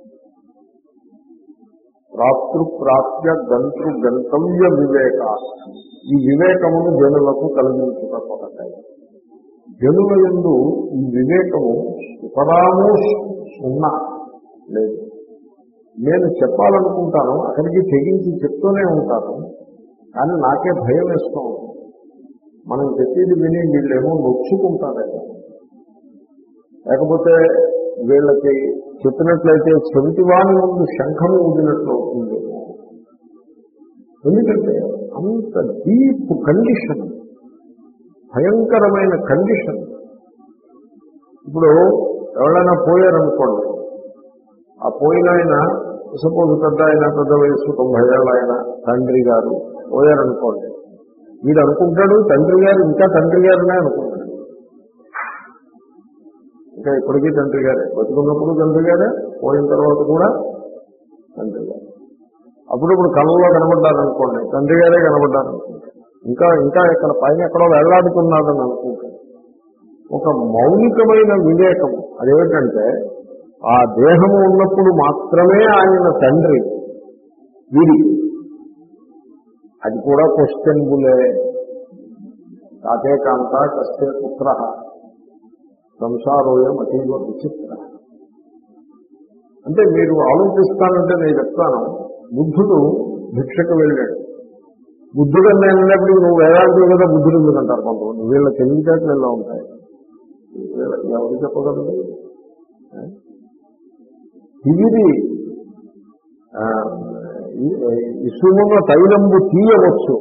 ప్రాప్తృప్రాప్య గంతృ గంతవ్య వివేకార్థం. ఈ వివేకమును జనులకు కలిగించుట కొరకై. జనుల యందు ఈ వివేకము సుఖరాము సున్నా లేదు. నేను చెప్పాలనుకుంటాను, అక్కడికి తెగించి చెప్తూనే ఉంటాను, కానీ నాకే భయం వేస్తూ ఉంటుంది. మనం చెప్పేది విని వీళ్ళేమో నొచ్చుకుంటారేమో, లేకపోతే వీళ్ళకి చెప్పినట్లయితే చెవిటివాణి ముందు శంఖము ఊదినట్లు అవుతుందేమో. ఎందుకంటే అంత డీప్ కండిషన్, భయంకరమైన కండిషన్. ఇప్పుడు ఎవరైనా పోయారనుకోండి, ఆ పోయిన ఆయన సపోజ్ పెద్ద ఆయన, పెద్ద వయసు తొంభై ఏళ్ళ ఆయన తండ్రి గారు పోయారనుకోండి, వీడు అనుకుంటాడు తండ్రి గారు ఇంకా తండ్రి గారినే అనుకుంటాడు. ఇంకా ఇప్పటికీ తండ్రి గారే, బతుకున్నప్పుడు తండ్రి గారే, పోయిన తర్వాత కూడా తండ్రి గారు. అప్పుడప్పుడు కళ్ళలో కనబడ్డారనుకోండి, తండ్రి గారే కనబడ్డారనుకుంటాడు. ఇంకా ఇంకా ఇక్కడ పైన ఎక్కడో వెళ్లాడుతున్నాడని అనుకుంటాడు. ఒక మౌలికమైన వివేకం అదేమిటంటే, ఆ దేహము ఉన్నప్పుడు మాత్రమే ఆయన తండ్రి వీడి. అది కూడా క్వశ్చన్బులే. కాతే కాంత కస్తే పుత్ర సంసారోయం అతీవ విచిత్ర. అంటే మీరు ఆలోచిస్తానంటే నేను చెప్తాను, బుద్ధుడు భిక్షకు వెళ్ళాడు. బుద్ధుడు అని నేను అన్నప్పుడు నువ్వు వేదాంతులు కదా బుద్ధుడు ఎందుకంటారు కొంతమంది. వీళ్ళ తెలివితేటలు ఎలా ఉంటాయి, ఎవరు చెప్పగలరు? ఇది ఇసుమున తైలంబు తీయవచ్చు,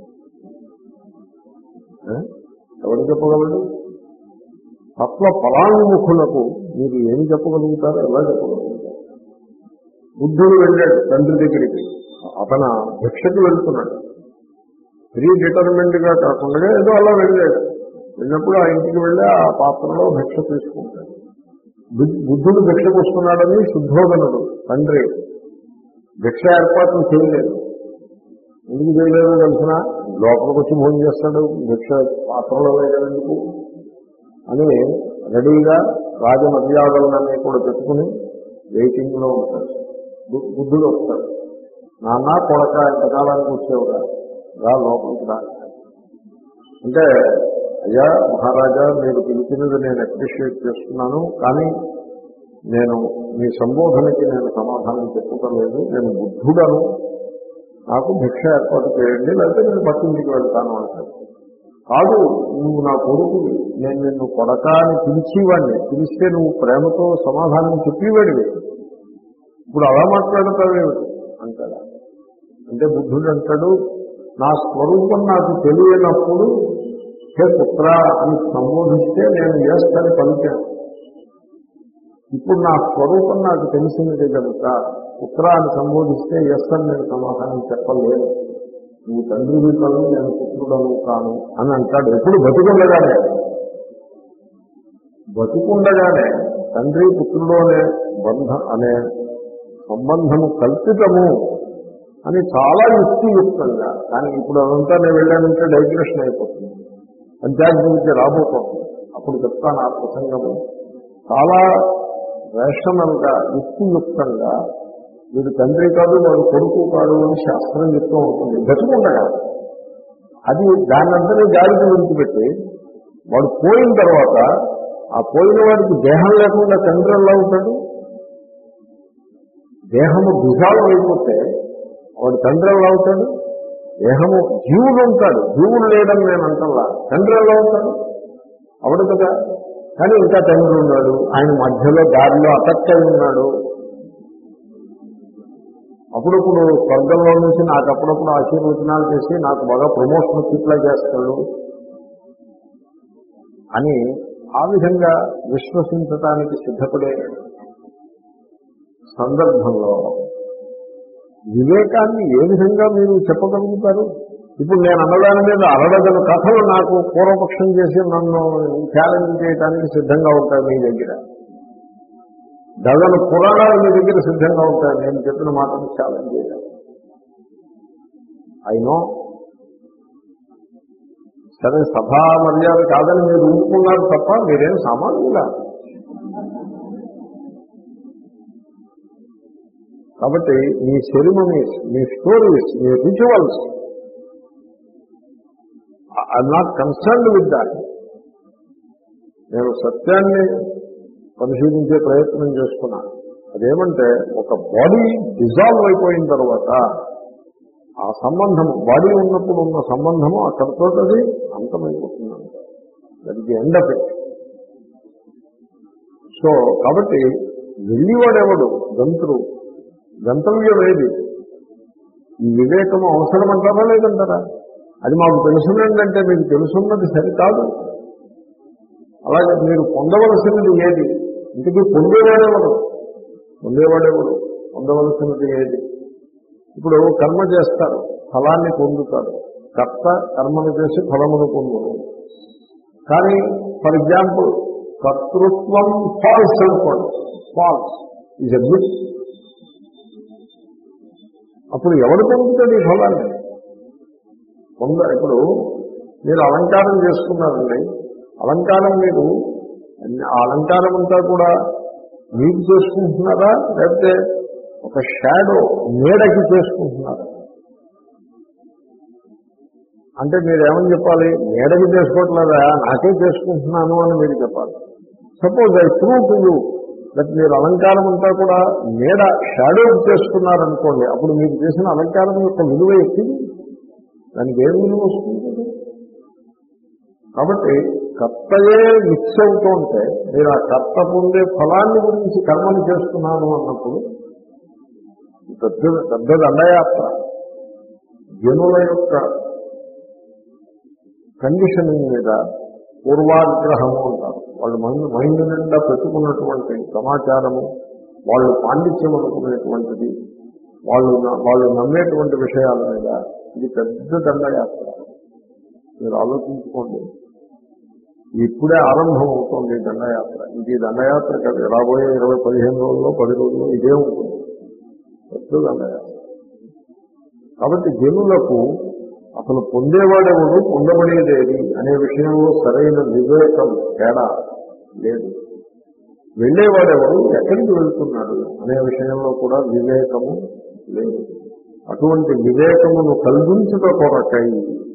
ఎవరు చెప్పగలరు? తత్వ ఫలాన్ముఖులకు మీరు ఏమి చెప్పగలుగుతారో ఎలా చెప్పగలుగుతారు? బుద్ధుడు వెళ్ళాడు తండ్రి దగ్గరికి, అతను భిక్షకు వెళ్తున్నాడు. ప్రీ డిటర్మెంట్ గా కాకుండా ఏదో అలా వెళ్ళాడు. వెళ్ళినప్పుడు ఆ ఇంటికి వెళ్ళి ఆ పాత్రలో భిక్ష తీసుకుంటాడు. బుద్ధుడు భిక్షకు వస్తున్నాడని శుద్ధోదనుడు తండ్రి భిక్ష ఏర్పాట్లు చేయలేదు. ఎందుకు చేయలేదో తెలిసిన, లోపలికి వచ్చి భోజనం చేస్తాడు, భిక్ష పాత్రలో వేయడానికి అని రెడీగా రాజమర్యాదలన్నీ కూడా పెట్టుకుని వెయిటింగ్ లో ఉంటాడు. బుద్ధుడు వస్తాడు, నాన్న కొడక ఎంతకాలానికి వచ్చేవుగా, రా లోపలికి రా అంటే, అయ్యా మహారాజా మీరు పిలిచినది నేను అప్రిషియేట్ చేస్తున్నాను, కానీ నేను మీ సంబోధనకి నేను సమాధానం చెప్పుకోలేదు. నేను బుద్ధుడను, నాకు భిక్ష ఏర్పాటు చేయండి, లేకపోతే నేను పట్టింటికి వెళ్తాను అంటాడు. కాదు, నువ్వు నా కొడుకు, నేను నిన్ను కొడక అని పిలిచేవాడిని, పిలిస్తే నువ్వు ప్రేమతో సమాధానం చెప్పేవాడివి, ఇప్పుడు అలా మాట్లాడతావేమిటి అంటాడా. అంటే బుద్ధుడు అంటాడు, నా స్వరూపం నాకు తెలియనప్పుడు హే పుత్ర అని సంబోధిస్తే నేను చేస్తాను పలికాను. ఇప్పుడు నా స్వరూపం నాకు తెలిసినది కనుక పుత్ర అని సంబోధిస్తే చేస్తాను నేను సమాధానం చెప్పలేదు. నువ్వు తండ్రి కాదు, నేను పుత్రుడను కాను అని అంటాడు. ఎప్పుడు బతికుండగానే బతికుండగానే తండ్రి పుత్రుడు అనే బంధ అనే సంబంధము కల్పితము అని చాలా యుక్తియుక్తంగా. కానీ ఇప్పుడు అదంతా నేను వెళ్ళానంటే డైగ్రెషన్ అయిపోతుంది, పంచాగ్నికి రాబోతోంది. అప్పుడు చెప్తాను ఆ ప్రసంగము. చాలా రేషనల్ గా యుక్తియుక్తంగా వీడు తండ్రి కాదు వాడు కొడుకు కాదు అని శాస్త్రం చెప్తూ ఉంటుంది బతుకుండగా. అది దానంతనే గాలికి విడిచిపెట్టి వాడు పోయిన తర్వాత ఆ పోయిన వాడికి దేహం లేకుండా తండ్రి ఎలా అవుతాడు? దేహము డిజాల్వ్ అయిపోతే వాడు తండ్రి ఎలా అవుతాడు? దేహము జీవుడు ఉంటాడు, జీవుడు లేడని నేను అంటల్లా, తండ్రి ఎలా అవుతాడు? అవడు కదా. కానీ ఇంకా తండ్రి ఉన్నాడు, ఆయన మధ్యలో దారిలో అటక్కై ఉన్నాడు. అప్పుడప్పుడు స్వర్గంలో నుంచి నాకు అప్పుడప్పుడు ఆశీర్వచనాలు చేసి నాకు బాగా ప్రమోషన్ ఇట్లా చేస్తాడు అని ఆ విధంగా విశ్వసించటానికి సిద్ధపడే సందర్భంలో వివేకాన్ని ఏ విధంగా మీరు చెప్పగలుగుతారు? ఇప్పుడు నేను అన్నదాని మీద అరడగల కథలు నాకు పూర్వపక్షం చేసి నన్ను ఛాలెంజ్ చేయడానికి సిద్ధంగా ఉంటాయి మీ దగ్గర. డజన్ పురాణాలు మీ దగ్గర సిద్ధంగా ఉంటాయి నేను చెప్పిన మాటను ఛాలెంజ్ చేయడానికి. అయినో సరే సభా మర్యాద కాదని మీరు ఊరుకున్నారు తప్ప మీరేం సామాన్యులా? కాబట్టి మీ సెరిమనీస్, మీ స్టోరీస్, మీ rituals, I'm not concerned with that. నేను సత్యాన్ని పరిశీలించే ప్రయత్నం చేస్తున్నాను. అదేమంటే ఒక బాడీ డిజాల్వ్ అయిపోయిన తర్వాత ఆ సంబంధము, బాడీ ఉన్నప్పుడు ఉన్న సంబంధము అక్కడితో అది అంతమైపోతుందంట. That is the end of it. So కాబట్టి వెళ్ళివాడెవడు గంతుడు, గంతవ్యం ఏది? ఈ వివేకము అవసరమంటారా లేదంటారా? అది మాకు తెలుసునంటే మీకు తెలుసున్నది సరికాదు. అలాగే మీరు పొందవలసినది ఏది? ఇంటికి పొందేవాడేవాడు, పొందేవాడేవాడు పొందవలసినది ఏది? ఇప్పుడు కర్మ చేస్తారు, ఫలాన్ని పొందుతారు. కర్త కర్మను చేసి ఫలమును పొందును. కానీ ఫర్ ఎగ్జాంపుల్ కర్తృత్వం ఫాల్స్ అనుకోండి, ఫాల్స్ ఈజ్ ఎ మిత్. అప్పుడు ఎవరు పొందుతాడు ఈ ఫలాన్ని? పొంద ఇప్పుడు మీరు అలంకారం చేసుకున్నారండి, అలంకారం మీరు ఆ అలంకారం అంతా కూడా మీకు చేసుకుంటున్నారా, లేకపోతే ఒక షాడో నీడకి చేసుకుంటున్నారా? అంటే మీరు ఏమని చెప్పాలి? నీడకి చేసుకోవట్లేదా, నాకే చేసుకుంటున్నాను అని మీరు చెప్పాలి. Suppose I prove to you that మీరు అలంకారం అంతా కూడా నీడ షాడోకి చేసుకున్నారనుకోండి, అప్పుడు మీరు చేసిన అలంకారం యొక్క విలువ ఎక్కింది, దానికి ఏం విలువ వస్తుంది? కాబట్టి కర్తయే మిక్స్ అవుతూ ఉంటే మీరు ఆ కర్త పొందే ఫలాన్ని గురించి కర్మలు చేస్తున్నాను అన్నప్పుడు పెద్ద పెద్ద దండయాత్ర. జనుల యొక్క కండిషనింగ్ మీద పూర్వాగ్రహము అంటారు. వాళ్ళు మైండ్ మైండ్ నిండా పెట్టుకున్నటువంటి సమాచారము, వాళ్ళు పాండిత్యం అనుకునేటువంటిది, వాళ్ళు వాళ్ళు నమ్మేటువంటి విషయాల మీద ఇది పెద్ద దండయాత్ర. మీరు ఆలోచించుకోండి. ఇప్పుడే ఆరంభం అవుతుంది దండయాత్ర. ఇది దండయాత్ర కాదు, రాబోయే ఇరవై పదిహేను రోజుల్లో పది రోజుల్లో ఇదే ఉంటుంది పెద్ద దండయాత్ర. కాబట్టి జనులకు అసలు పొందేవాడెవడు, పొందబడేదేది అనే విషయంలో సరైన వివేకం తేడా లేదు. వెళ్ళేవాడెవడు, ఎక్కడికి వెళ్తున్నాడు అనే విషయంలో కూడా వివేకము లేదు. అటువంటి వివేకమును కలిగించుట కొరకై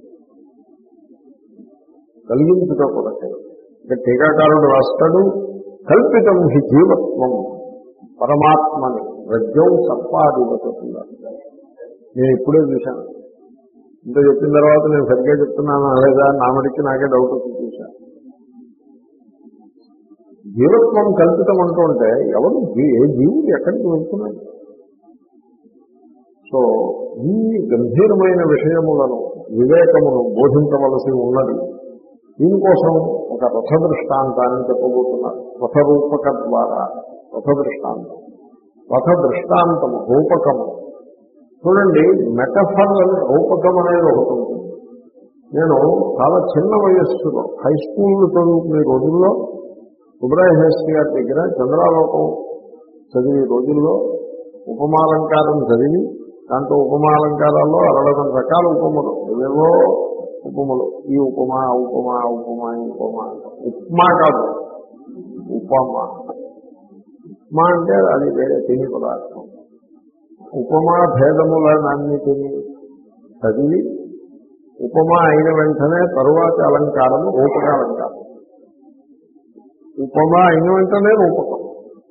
కలిగించుట కొరకై ఇక టీకాకారుడు రాస్తాడు, కల్పితం హి జీవత్వం పరమాత్మని రజ్జౌ సర్పాధిపతున్నారు. నేను ఇప్పుడే చూశాను. ఇంత చెప్పిన తర్వాత నేను సరిగ్గా చెప్తున్నాను లేదా నామడికి నాకే డౌట్ వచ్చి చూశాను. జీవత్వం కల్పితం అంటూ ఉంటే ఎవరు ఏ జీవుడు ఎక్కడికి వెళ్తున్నాడు? సో ఈ గంభీరమైన విషయములను వివేకమును బోధించవలసి ఉన్నది. దీనికోసం ఒక రథ దృష్టాంతాన్ని చెప్పబోతున్నారు. రథరూపక ద్వారా రథ దృష్టాంతం, రథ దృష్టాంతము రూపకము. చూడండి, మెటఫర్ అని రూపకం అనేది ఒకటి ఉంటుంది. నేను చాలా చిన్న వయస్సులో హై స్కూల్ చదువుకునే రోజుల్లో సుబ్రహ్మణ్య గారి దగ్గర చంద్రాలోకం చదివే రోజుల్లో ఉపమాలంకారం చదివి దాంట్లో ఉపమాలంకారాల్లో అరవై రకాల ఉపములు, ఏవేవో ఉపములు, ఈ ఉపమా ఉపమా ఉపమా ఈ ఉపమా ఉప్మా కాదు ఉపమా. ఉప్మా అంటే అది వేరే తిని పదార్థం. ఉపమా భేదములన్నిటినీ చదివి ఉపమా అయిన వెంటనే తరువాతి అలంకారము రూపక అలంకారం. ఉపమా అయిన వెంటనే రూపకం.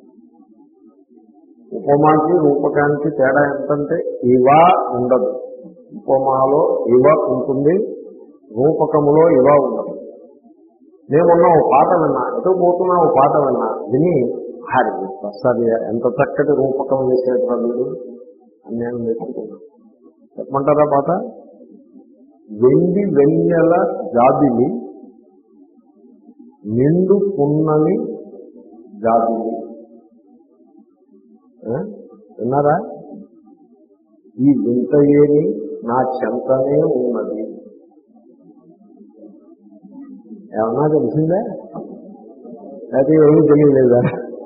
ఉపమాకి రూపకానికి తేడా ఎంతంటే ఇవా ఉండదు. ఉపమాలో ఇవ ఉంటుంది, రూపకములో ఇవ ఉండదు. నేనున్నా ఓ పాట విన్నా, ఎటు పోతున్నా ఓ పాట విన్నా, విని హరి సరే ఎంత చక్కటి రూపకం వేసేట మీరు అని నేను నేర్చుకున్నాను. చెప్పమంటారా పాట? వెండి వెన్నెల జాబిలి నిండు పున్నమి జాబిలి. విన్నారా? ఈ వింత ఏమి నా చెంతనే ఉన్నది. ఏమన్నా తెలిసిందా? అయితే ఏమీ తెలియలేదా?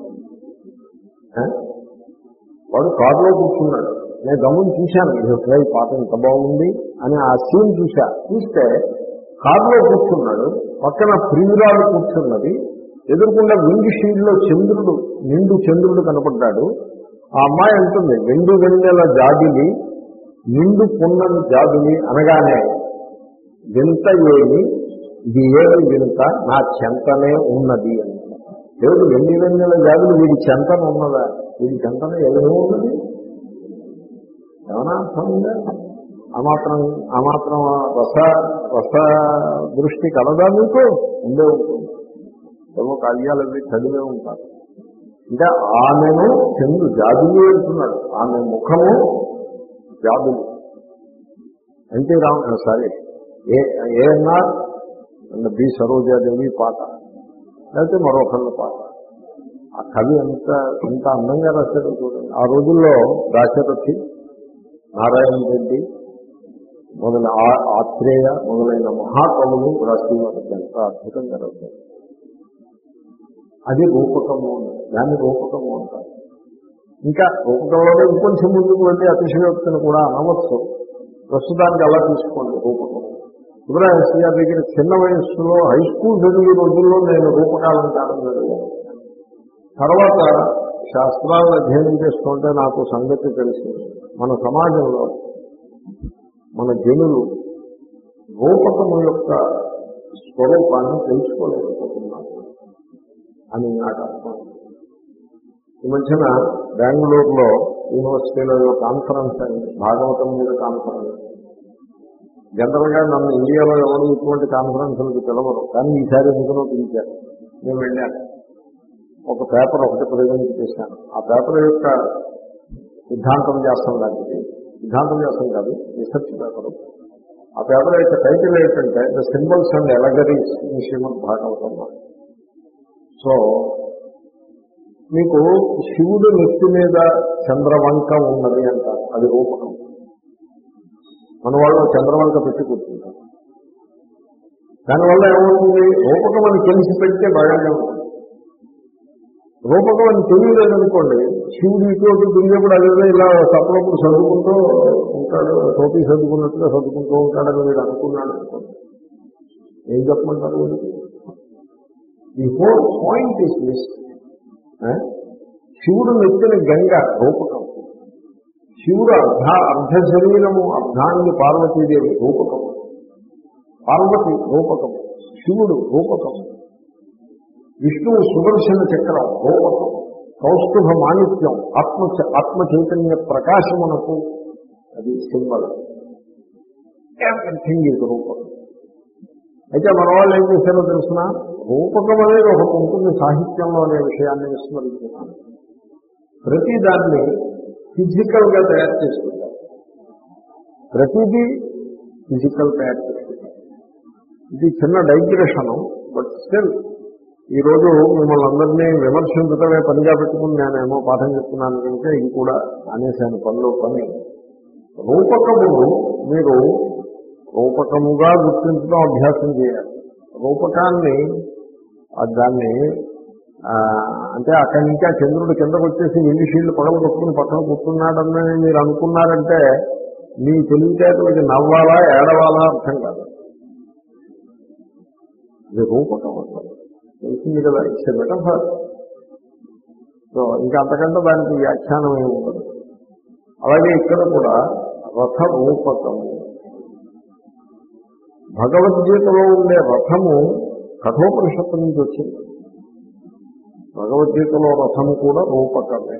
వాడు కారులో కూర్చున్నాడు. నేను గమని చూశాను, ఈ పాట ఎంత బాగుంది అని ఆ సీన్ చూశా. చూస్తే కారులో కూర్చున్నాడు, పక్కన ప్రియురాలు కూర్చున్నది, ఎదురుకుండా విండ్ షీల్డ్ లో చంద్రుడు, నిండు చంద్రుడు కనపడ్డాడు. ఆ అమ్మాయి అంటుంది వెండి వెన్నెల జాబిలి నిండు పున్నని జాబిలి అనగానే వింత ఏమి ఇది ఏమి వింత నా చెంతనే ఉన్నది అని. దేవుడు వెండి వెన్నెల జాబిలి వీడి చెంతన ఉన్నదా? వీడి చెంతన ఏమీ ఉన్నది? ఏమైనా అర్థం ఉందా? ఆ మాత్రం ఆ మాత్రం రస రస దృష్టి కలదా మీకు? ఉండే ఉంటుంది. ఏమో కార్యాలు అవి చదివే ఉంటారు. ఇంకా ఆమెను చంద్రు జాబిలి అంటున్నాడు. ఆమె ముఖము జాబిలి. ఎన్టీ రామ సారీ ఏ ఏఎన్ఆర్ బి సరోజాదేవి పాట, లేకపోతే మరొకళ్ళ పాట. ఆ కవి ఎంత ఎంత అందంగా రాశారు చూడండి. ఆ రోజుల్లో దాశరథి, నారాయణ రెడ్డి మొదలైన ఆత్రేయ మొదలైన మహాకవులు రాసేవారు. ఎంత అద్భుతంగా రాశారు. అది రూపకము అన్నది. దాన్ని రూపకము అంటారు. ఇంకా రూపకంలోనే ఇంకొంచెం ముందుకు వెళ్ళి అతిశయోక్తిని కూడా అనవచ్చు. ప్రస్తుతానికి అలా తీసుకోండి రూపకం. ఇబ్రాహిం గారి దగ్గర చిన్న వయస్సులో హై స్కూల్ చదివే రోజుల్లో నేను రూపకాలంకారం చదివాను. తర్వాత శాస్త్రాలను అధ్యయనం చేస్తుంటే నాకు సంగతి తెలిసింది, మన సమాజంలో మన జనులు రూపకము యొక్క స్వరూపాన్ని తెలుసుకోలేకపోతున్నారు అని నాకు అర్థం. ఈ మధ్యన బెంగళూరులో యూనివర్సిటీలో కాన్ఫరెన్స్ అయింది, భాగవతం మీద కాన్ఫరెన్స్. జనరల్గా నన్ను ఇండియాలో ఎవరు ఇటువంటి కాన్ఫరెన్స్లకు పిలవరు, కానీ ఈసారి ఎందుకునో పిలిచారు. నేను వెళ్ళాను. ఒక పేపర్ ఒకటి ప్రజెంట్ చేశాను. ఆ పేపర్ యొక్క సిద్ధాంతం చేస్తాం లాంటిది, సిద్ధాంతం చేస్తాం కాదు, రీసెర్చ్ పేపర్. ఆ పేపర్ యొక్క టైటిల్ ఏంటంటే the symbols and allegories in Srimad Bhagavatam. So మీకు శివుడు నెత్తి మీద చంద్రవంక ఉన్నది అంటారు, అది రూపకం. మన వాళ్ళు చంద్రవంక పెట్టి కూర్చుంటారు. దానివల్ల ఏమవుతుంది? రూపకం అని తెలిసి పెడితే బాగానే ఉంటుంది. రూపకం అని తెలియలేదనుకోండి, శివుడు ఇటువంటి తిరిగేప్పుడు అదేదో ఇలా తప్పుడప్పుడు చదువుకుంటూ ఉంటాడు, టోపీ చదువుకున్నట్టుగా చదువుకుంటూ ఉంటాడని మీరు అనుకున్నాడు అనుకోండి, ఏం చెప్పమంటారు వీడికి? The whole point is miss. శివుడు నెత్తిన గంగ రూపకం, శివుడు అర్ధ అర్ధ శరీరము అర్ధాంగి పార్వతీదేవి రూపకం, పార్వతి రూపకం, శివుడు రూపకం, విష్ణువు సుదర్శన చక్రం రూపకం, కౌస్తుభ మాణిక్యం ఆత్మ ఆత్మ చైతన్య ప్రకాశమునకు అది సింబల్. ఎవ్రీథింగ్ ఈజ్ రూపకం. అయితే మన వాళ్ళు ఏం చేశారో తెలిసిన, రూపకం అనేది ఒకటి ఉంటుంది సాహిత్యంలో అనే విషయాన్ని విస్మరించున్నాను. ప్రతి దాన్ని ఫిజికల్ గా తయారు చేసుకుంటారు, ప్రతిదీ ఫిజికల్ తయారు చేసుకుంటారు. ఇది చిన్న డైగ్రెషను, బట్ స్టిల్ ఈరోజు మిమ్మల్ని అందరినీ విమర్శించడమే పనిగా పెట్టుకుని నేనేమో పాఠం చెప్తున్నాను కనుక ఇది కూడా అనేసాను పనిలో పని. రూపకమును మీరు రూపకముగా గుర్తించడం అభ్యాసం చేయాలి. రూపకాన్ని దాన్ని అంటే అక్కడి నుంచి ఆ చంద్రుడు కిందకు వచ్చేసి విండిషీల్డ్ పడవ కొట్టుకుని పక్కన కూర్చున్నాడని మీరు అనుకున్నారంటే మీ తెలివితేటలకి నవ్వాలా ఏడవాలా అర్థం కాదు. ఇది రూపకం అసలు తెలిసింది కదా, ఇట్స్ ఎ మెటఫర్. సో ఇంకా అంతకంటే దానికి వ్యాఖ్యానం ఏమి ఉండదు. అలాగే ఇక్కడ కూడా రథ రూపకము. భగవద్గీతలో ఉండే రథము కఠోపనిషత్తు నుంచి వచ్చింది. భగవద్గీతలో రథము కూడా రూపకమే.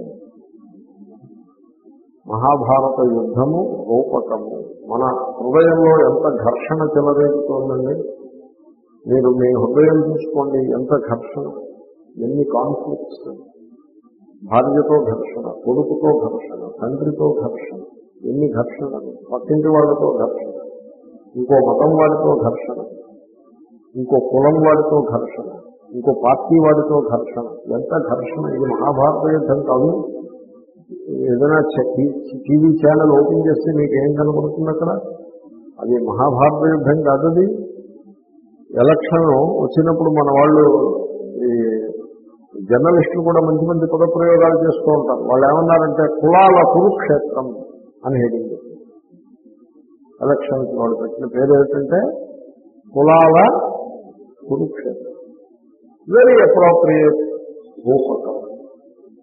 మహాభారత యుద్ధము రూపకము. మన హృదయంలో ఎంత ఘర్షణ చెలరేగుతోందండి. మీరు మీ హృదయం చూసుకోండి, ఎంత ఘర్షణ, ఎన్ని కాన్ఫ్లిక్ట్స్. భార్యతో ఘర్షణ, కొడుకుతో ఘర్షణ, తండ్రితో ఘర్షణ, ఎన్ని ఘర్షణలు. పక్కింటి వాళ్ళతో ఘర్షణ, ఇంకో మతం వాడితో ఘర్షణ, ఇంకో కులం వాడితో ఘర్షణ, ఇంకో పార్టీ వాడితో ఘర్షణ. ఎంత ఘర్షణ! ఇది మహాభారత యుద్ధం కాదు. ఏదైనా టీవీ ఛానల్ ఓపెన్ చేస్తే మీకు ఏం కనబడుతుంది అక్కడ? అది మహాభారత యుద్ధం కాదు. అది ఎలక్షన్ వచ్చినప్పుడు మన వాళ్ళు ఈ జర్నలిస్టులు కూడా మంచి మంచి పదప్రయోగాలు చేస్తూ ఉంటారు. వాళ్ళు ఏమన్నారంటే కులాల కురుక్షేత్రం అని హెడింగ్. ఎలక్షన్స్ వాళ్ళు పెట్టిన పేరు ఏంటంటే కులాల కురుక్షేత్రం. వెరీ అప్రోప్రియేట్ రూపకం.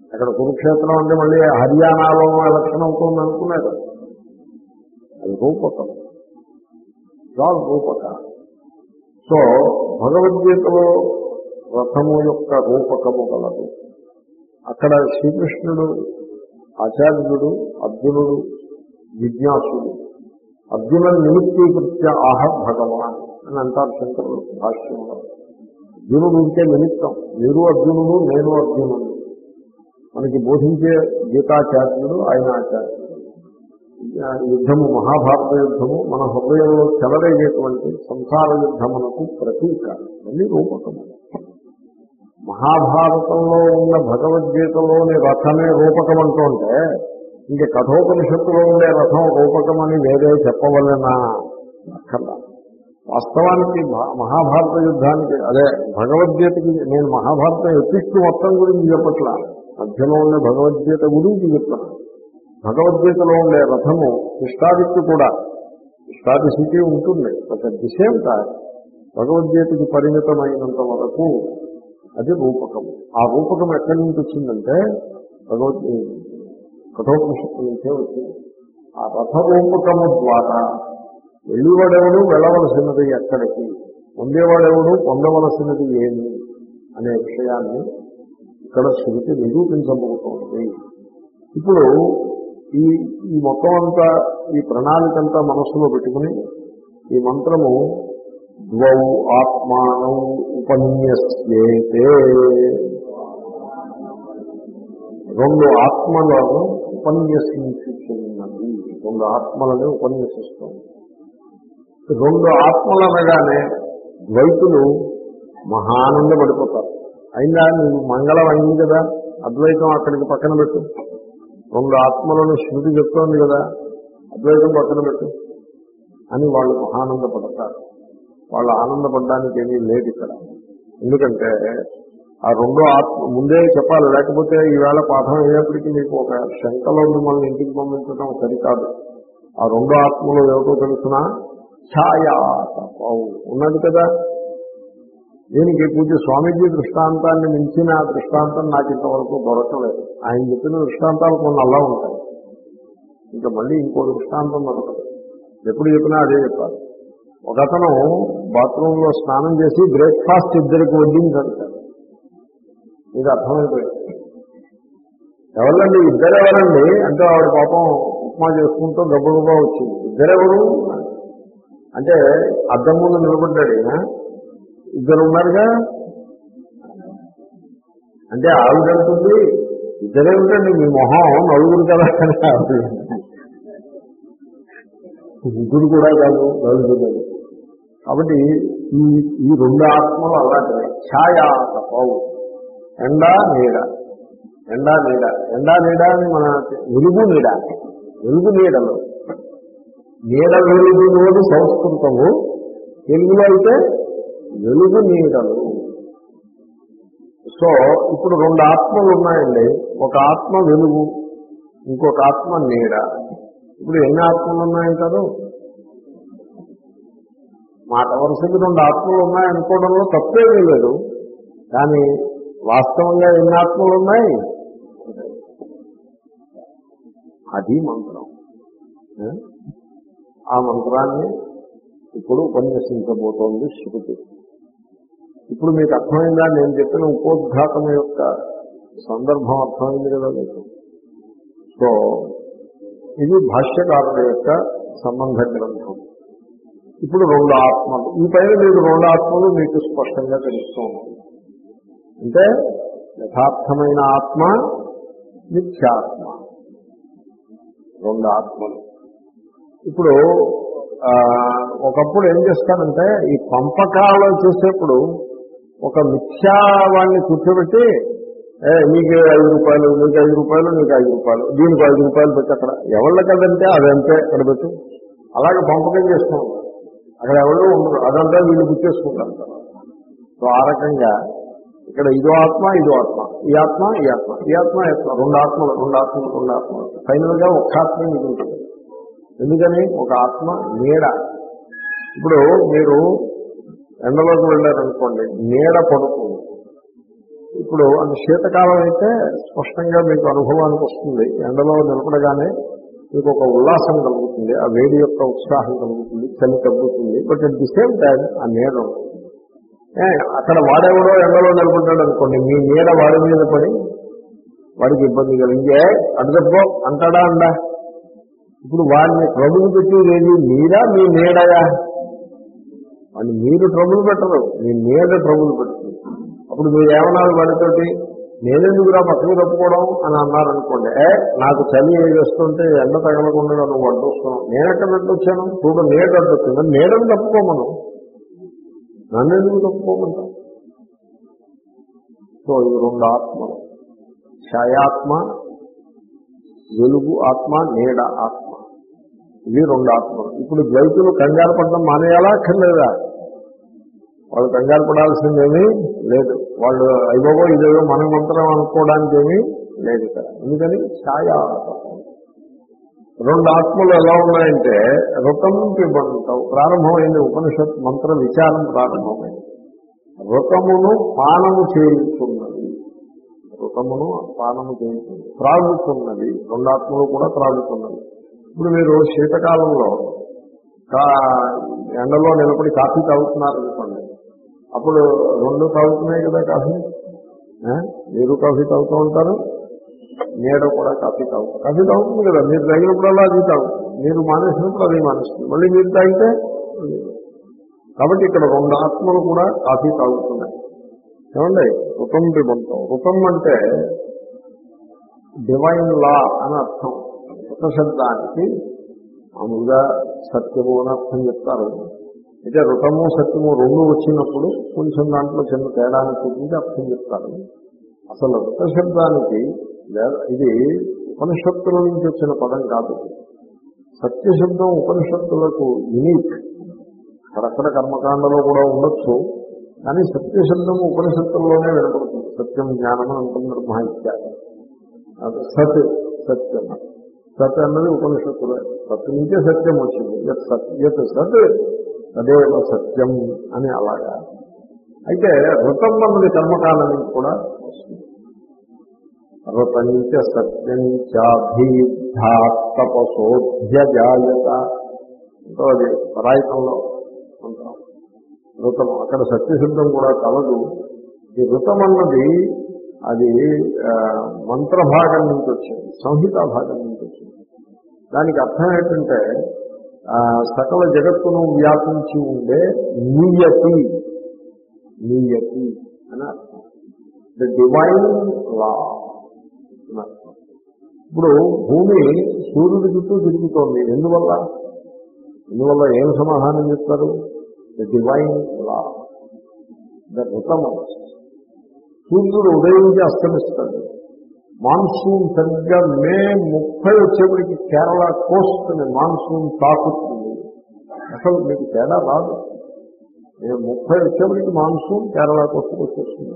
అక్కడ కురుక్షేత్రం అంటే మళ్ళీ హర్యానాలో ఎలక్షన్ అవుతుంది అనుకున్నారు. అది రూపకం, చాలా రూపక. సో భగవద్గీతలో రథము యొక్క రూపకము గలదు. అక్కడ శ్రీకృష్ణుడు, ఆచార్యుడు, అర్జునుడు, జిజ్ఞాసుడు, అర్జున నిమిత్తీకృత్య ఆహ భగవాన్ అని అంటారు శంకరుడు భాష్యంలో. అర్జునుడు ఉంటే నిమిత్తం, మీరు అర్జునుడు, నేను అర్జునుడు. మనకి బోధించే గీతాచార్యుడు ఆయన ఆచార్యుడు. యుద్ధము, మహాభారత యుద్ధము మన హృదయంలో చెలరేగేటువంటి సంసార యుద్ధమునకు ప్రతీక, అన్ని రూపకము. మహాభారతంలో ఉన్న భగవద్గీతలోని రథమే రూపకం అంటుంటే ఇంక కఠోపనిషత్తులో ఉండే రథం రూపకమని వేరే చెప్పవలనా? అక్కర్లా. వాస్తవానికి మహాభారత యుద్ధానికి, అదే భగవద్గీతకి, నేను మహాభారతం ఎపిక్కు మొత్తం గురించి చెప్పట్లా, మధ్యలో ఉండే భగవద్గీత గురించి చెప్తాను. భగవద్గీతలో ఉండే రథము ఇష్టాదికి కూడా, ఇష్టాది స్థితి ఉంటుంది, but at the same time భగవద్గీతకి పరిమితమైనంత వరకు అది రూపకము. ఆ రూపకం ఎక్కడి నుంచి వచ్చిందంటే భగవద్గీత కఠోపనిషత్తు నుంచే వచ్చింది. ఆ రథ రూపకము ద్వారా వెళ్ళేవాడెవడు వెళ్ళవలసినది ఎక్కడికి, పొందేవాడెవడు పొందవలసినది ఏమి అనే విషయాన్ని ఇక్కడ శృతి నిరూపించబోతోంది. ఇప్పుడు ఈ ఈ మొత్తం అంతా, ఈ ప్రణాళికంతా మనస్సులో పెట్టుకుని ఈ మంత్రము ద్వౌ ఆత్మానం ఉపన్యస్యేతే, రెండు ఆత్మలను ఉపన్యసించుతున్నది, రెండు ఆత్మలని ఉపన్యసిస్తుంది. రెండు ఆత్మలు అనగానే ద్వైతులు మహానందపడిపోతారు. అయినా నీవు మంగళం అయింది కదా, అద్వైతం అక్కడికి పక్కన పెట్టు. రెండు ఆత్మలను శృతి చెప్తోంది కదా, అద్వైతం పక్కన పెట్టు అని వాళ్ళు మహానందపడతారు. వాళ్ళు ఆనందపడడానికి ఏమీ లేదు ఇక్కడ. ఎందుకంటే ఆ రెండో ఆత్మ ముందే చెప్పాలి, లేకపోతే ఈవేళ పాఠం అయ్యేప్పటికీ మీకు ఒక శంకలో మిమ్మల్ని ఇంటికి పంపించడం సరికాదు. ఆ రెండో ఆత్మలో ఏమిటో తెలుసిన ఛాయా ఉన్నది కదా. దీనికి పూజ స్వామీజీ దృష్టాంతాన్ని మించిన దృష్టాంతం నాకు ఇంతవరకు దొరకలేదు. ఆయన చెప్పిన దృష్టాంతాలు కొన్ని అలా ఉంటాయి, ఇంకా మళ్ళీ ఇంకో దృష్టాంతం దొరకదు. ఎప్పుడు చెప్పినా అదే చెప్పాలి. ఒకతను బాత్రూంలో స్నానం చేసి బ్రేక్ఫాస్ట్ ఇద్దరికి వడ్డించాడు. ఇది అర్థమైపోయింది. ఎవరండి ఇద్దరెవరండి అంటే ఆవిడ పాపం ఉప్మా చేసుకుంటూ గబ్బగబ్బా వచ్చింది. ఇద్దరెవరు అంటే అద్దం ముందు నిలబడ్డాడు. ఈయన ఇద్దరు ఉన్నారుగా అంటే ఆవిడంటుంది ఇద్దరేమిటండి మీ మొహం నలుగురు కదా అని. ఆవిడ ముగ్గురు కూడా కాదు, నలుగురు కాదు. కాబట్టి ఈ ఈ రెండు ఆత్మలు అలాంటివి. ఛాయా తపవు, ఎండా నీడ, ఎండా నీడ, ఎండా నీడ అని మన వెలుగు నీడ, వెలుగు నీడలు, నీడ వెలుగు సంస్కృతము, తెలుగులో అయితే వెలుగు నీడలు. సో ఇప్పుడు రెండు ఆత్మలు ఉన్నాయండి. ఒక ఆత్మ వెలుగు, ఇంకొక ఆత్మ నీడ. ఇప్పుడు ఎన్ని ఆత్మలు ఉన్నాయంటారు? మాట వరుసకి రెండు ఆత్మలు ఉన్నాయనుకోవడంలో తప్పేమీ లేదు. కానీ వాస్తవంగా ఎన్ని ఆత్మలు ఉన్నాయి? అది మంత్రం. ఆ మంత్రాన్ని ఇప్పుడు ఉపన్యసించబోతోంది శృతి. ఇప్పుడు మీకు అర్థమైందా? నేను చెప్పిన ఉపోద్ఘాతం యొక్క సందర్భం అర్థమైంది కదా మీకు. సో ఇది భాష్యకారుల యొక్క సంబంధ గ్రంథం. ఇప్పుడు రెండు ఆత్మలు, ఈ పైన మీకు రెండు ఆత్మలు మీకు స్పష్టంగా తెలుస్తూ ఉంటుంది. అంటే యథార్థమైన ఆత్మ, మిథ్యాత్మ, రెండు ఆత్మలు. ఇప్పుడు ఒకప్పుడు ఏం చేస్తానంటే ఈ పంపకాలు చేసేప్పుడు ఒక మిథ్యావాన్ని కూర్చోబెట్టి నీకు ఐదు రూపాయలు నీకు ఐదు రూపాయలు నీకు ఐదు రూపాయలు దీనికి ఐదు రూపాయలు పెట్టి అక్కడ ఎవళ్ళ కదంటే అదంతే అక్కడ పెట్టు, అలాగే పంపకం చేస్తూ ఉంటారు. అక్కడ ఎవరు ఉండరు, అదంతా వీళ్ళు గుర్తేసుకుంటారు. సో ఆ రకంగా ఇక్కడ ఇదో ఆత్మ ఇదో ఆత్మ, ఈ ఆత్మ ఈ ఆత్మ ఈ ఆత్మ ఆత్మ రెండు ఆత్మలు రెండు ఆత్మలు రెండు ఆత్మలు ఫైనల్ గా ఒక్క ఆత్మ మిగులుతుంది. ఎందుకని? ఒక ఆత్మ నీడ. ఇప్పుడు మీరు ఎండలోకి వెళ్ళారనుకోండి, నీడ పడుతుంది. ఇప్పుడు అది శీతకాలం అయితే స్పష్టంగా మీకు అనుభవానికి వస్తుంది. ఎండలో నిలబడగానే మీకు ఒక ఉల్లాసం కలుగుతుంది, ఆ వేడి యొక్క ఉత్సాహం కలుగుతుంది, చలి తగ్గుతుంది. But at the same time ఆ నీడ ఉంటుంది. అక్కడ వాడెవడో ఎండలో నిలబడ్డాడు అనుకోండి, మీ నీడ వాడి మీద పడి వాడికి ఇబ్బంది కలిగే అడ్డబ్బో అంటాడా అండా. ఇప్పుడు వాడిని ట్రబుల్ పెట్టేది మీరా మీ నీడయా? వాడిని మీరు ట్రబుల్ పెట్టరు, మీ నీడ ట్రబుల్ పెడుతుంది. అప్పుడు మీరు ఏమన్నారు వాడితోటి, నేనెందుకురా పక్కన తప్పుకోవడం అని అన్నారనుకోండి, ఏ నాకు చలి వేస్తుంటే ఎండ తగలకుండా నువ్వు అడ్డొస్తున్నావు. నేనెక్కడ అడ్డొచ్చాను చూడు, నీడ అడ్డొచ్చింది, నీడని తప్పుకోమను, నన్ను ఎందుకు తప్పుకోమంటా. సో ఇది రెండు ఆత్మలు, ఛాయాత్మ, వెలుగు ఆత్మ, నీడ ఆత్మ, ఇవి రెండు ఆత్మలు. ఇప్పుడు ద్వైతులు కంగారు పడడం మానేయాలా అక్కర్లేదా? వాళ్ళు కంగారు పడాల్సిందేమీ లేదు. వాళ్ళు అయ్యో ఇదేదో మన మంత్రం అనుకోవడానికి ఏమీ లేదు ఇక్కడ. ఎందుకని ఛాయా రెండు ఆత్మలు ఎలా ఉన్నాయంటే ఋతం పిబంతం. ప్రారంభమైంది ఉపనిషత్ మంత్ర విచారం ప్రారంభమైంది. ఋతమును పానము చేయుతున్నది, ఋతమును పానము చేయుతుంది, త్రాగుతున్నది. రెండు ఆత్మలు కూడా త్రాగుతున్నది. ఇప్పుడు మీరు శీతకాలంలో ఎండలో నిలబడి కాఫీ తాగుతున్నారనుకోండి, అప్పుడు రెండు తాగుతున్నాయి కదా కాఫీ. మీరు కాఫీ తాగుతూ ఉంటారు, నీడ కూడా కాఫీ తాగుతారు. కాఫీ తాగుతుంది కదా, మీరు తాగినప్పుడల్లా అది తాగుతుంది, మీరు మానేసినప్పుడు అది మానేస్తుంది, మళ్ళీ మీరు తాగితే. కాబట్టి ఇక్కడ రెండు ఆత్మలు కూడా కాఫీ తాగుతున్నాయి. ఏమండి ఋతం పిబంతం. ఋతం అంటే డివైన్ లా అని అర్థం. ఋత శబ్దానికి మామూలుగా సత్యము అని అర్థం చెప్తారు. అయితే ఋతము సత్యము రెండు వచ్చినప్పుడు కొంచెం దాంట్లో చిన్న తేడాన్ని చూపించి అర్థం చెప్తారు. అసలు ఋత శబ్దానికి ఇది ఉపనిషత్తుల నుంచి వచ్చిన పదం కాదు. సత్య శబ్దం ఉపనిషత్తులకు యూనిక్. అక్కడక్కడ కర్మకాండలో కూడా ఉండొచ్చు, కానీ సత్య శబ్దము ఉపనిషత్తుల్లోనే వినపడుతుంది. సత్యం జ్ఞానం అంతం బ్రహ్మ ఇత్యాది. సత్ సత్యం, సత్ అన్నది ఉపనిషత్తులే. సత్ నుంచే సత్యం వచ్చింది. యత్ సత్యత్ సత్ తదేవ సత్యం అని అలాగా. అయితే ఋతం అన్నది కర్మకాండ నుంచి కూడా వస్తుంది. ఋతంచ సత్యం చాభిధాతపసోధ్యజాయత. అది పరాయితంలో అంటాం ఋతం. అక్కడ సత్యశబ్దం కూడా కలదు. ఈ ఋతం అన్నది అది మంత్రభాగం నుంచి వచ్చింది, సంహితా భాగం నుంచి వచ్చింది. దానికి అర్థం ఏంటంటే సకల జగత్తును వ్యాపించి ఉండే నియతి, నియతి అని అర్థం. ద డివైన్ లా అని అర్థం. ఇప్పుడు భూమి సూర్యుడి చుట్టూ తిరుగుతోంది. ఎందువల్ల ఎందువల్ల ఏం సమాధానం చెప్తారు? ద డివైన్ లా, ద ఋతం. సూర్యుడు ఉదయించి అస్తమిస్తాడు. మాన్సూన్ సరిగ్గా మే ముప్పై వచ్చేప్పటికి కేరళ కోస్ట్ మాన్సూన్ తాకుతుంది. అసలు మీకు తేడా రాదు. మే ముప్పై వచ్చేప్పటికి మాన్సూన్ కేరళ కోస్ట్కి వచ్చేస్తుంది.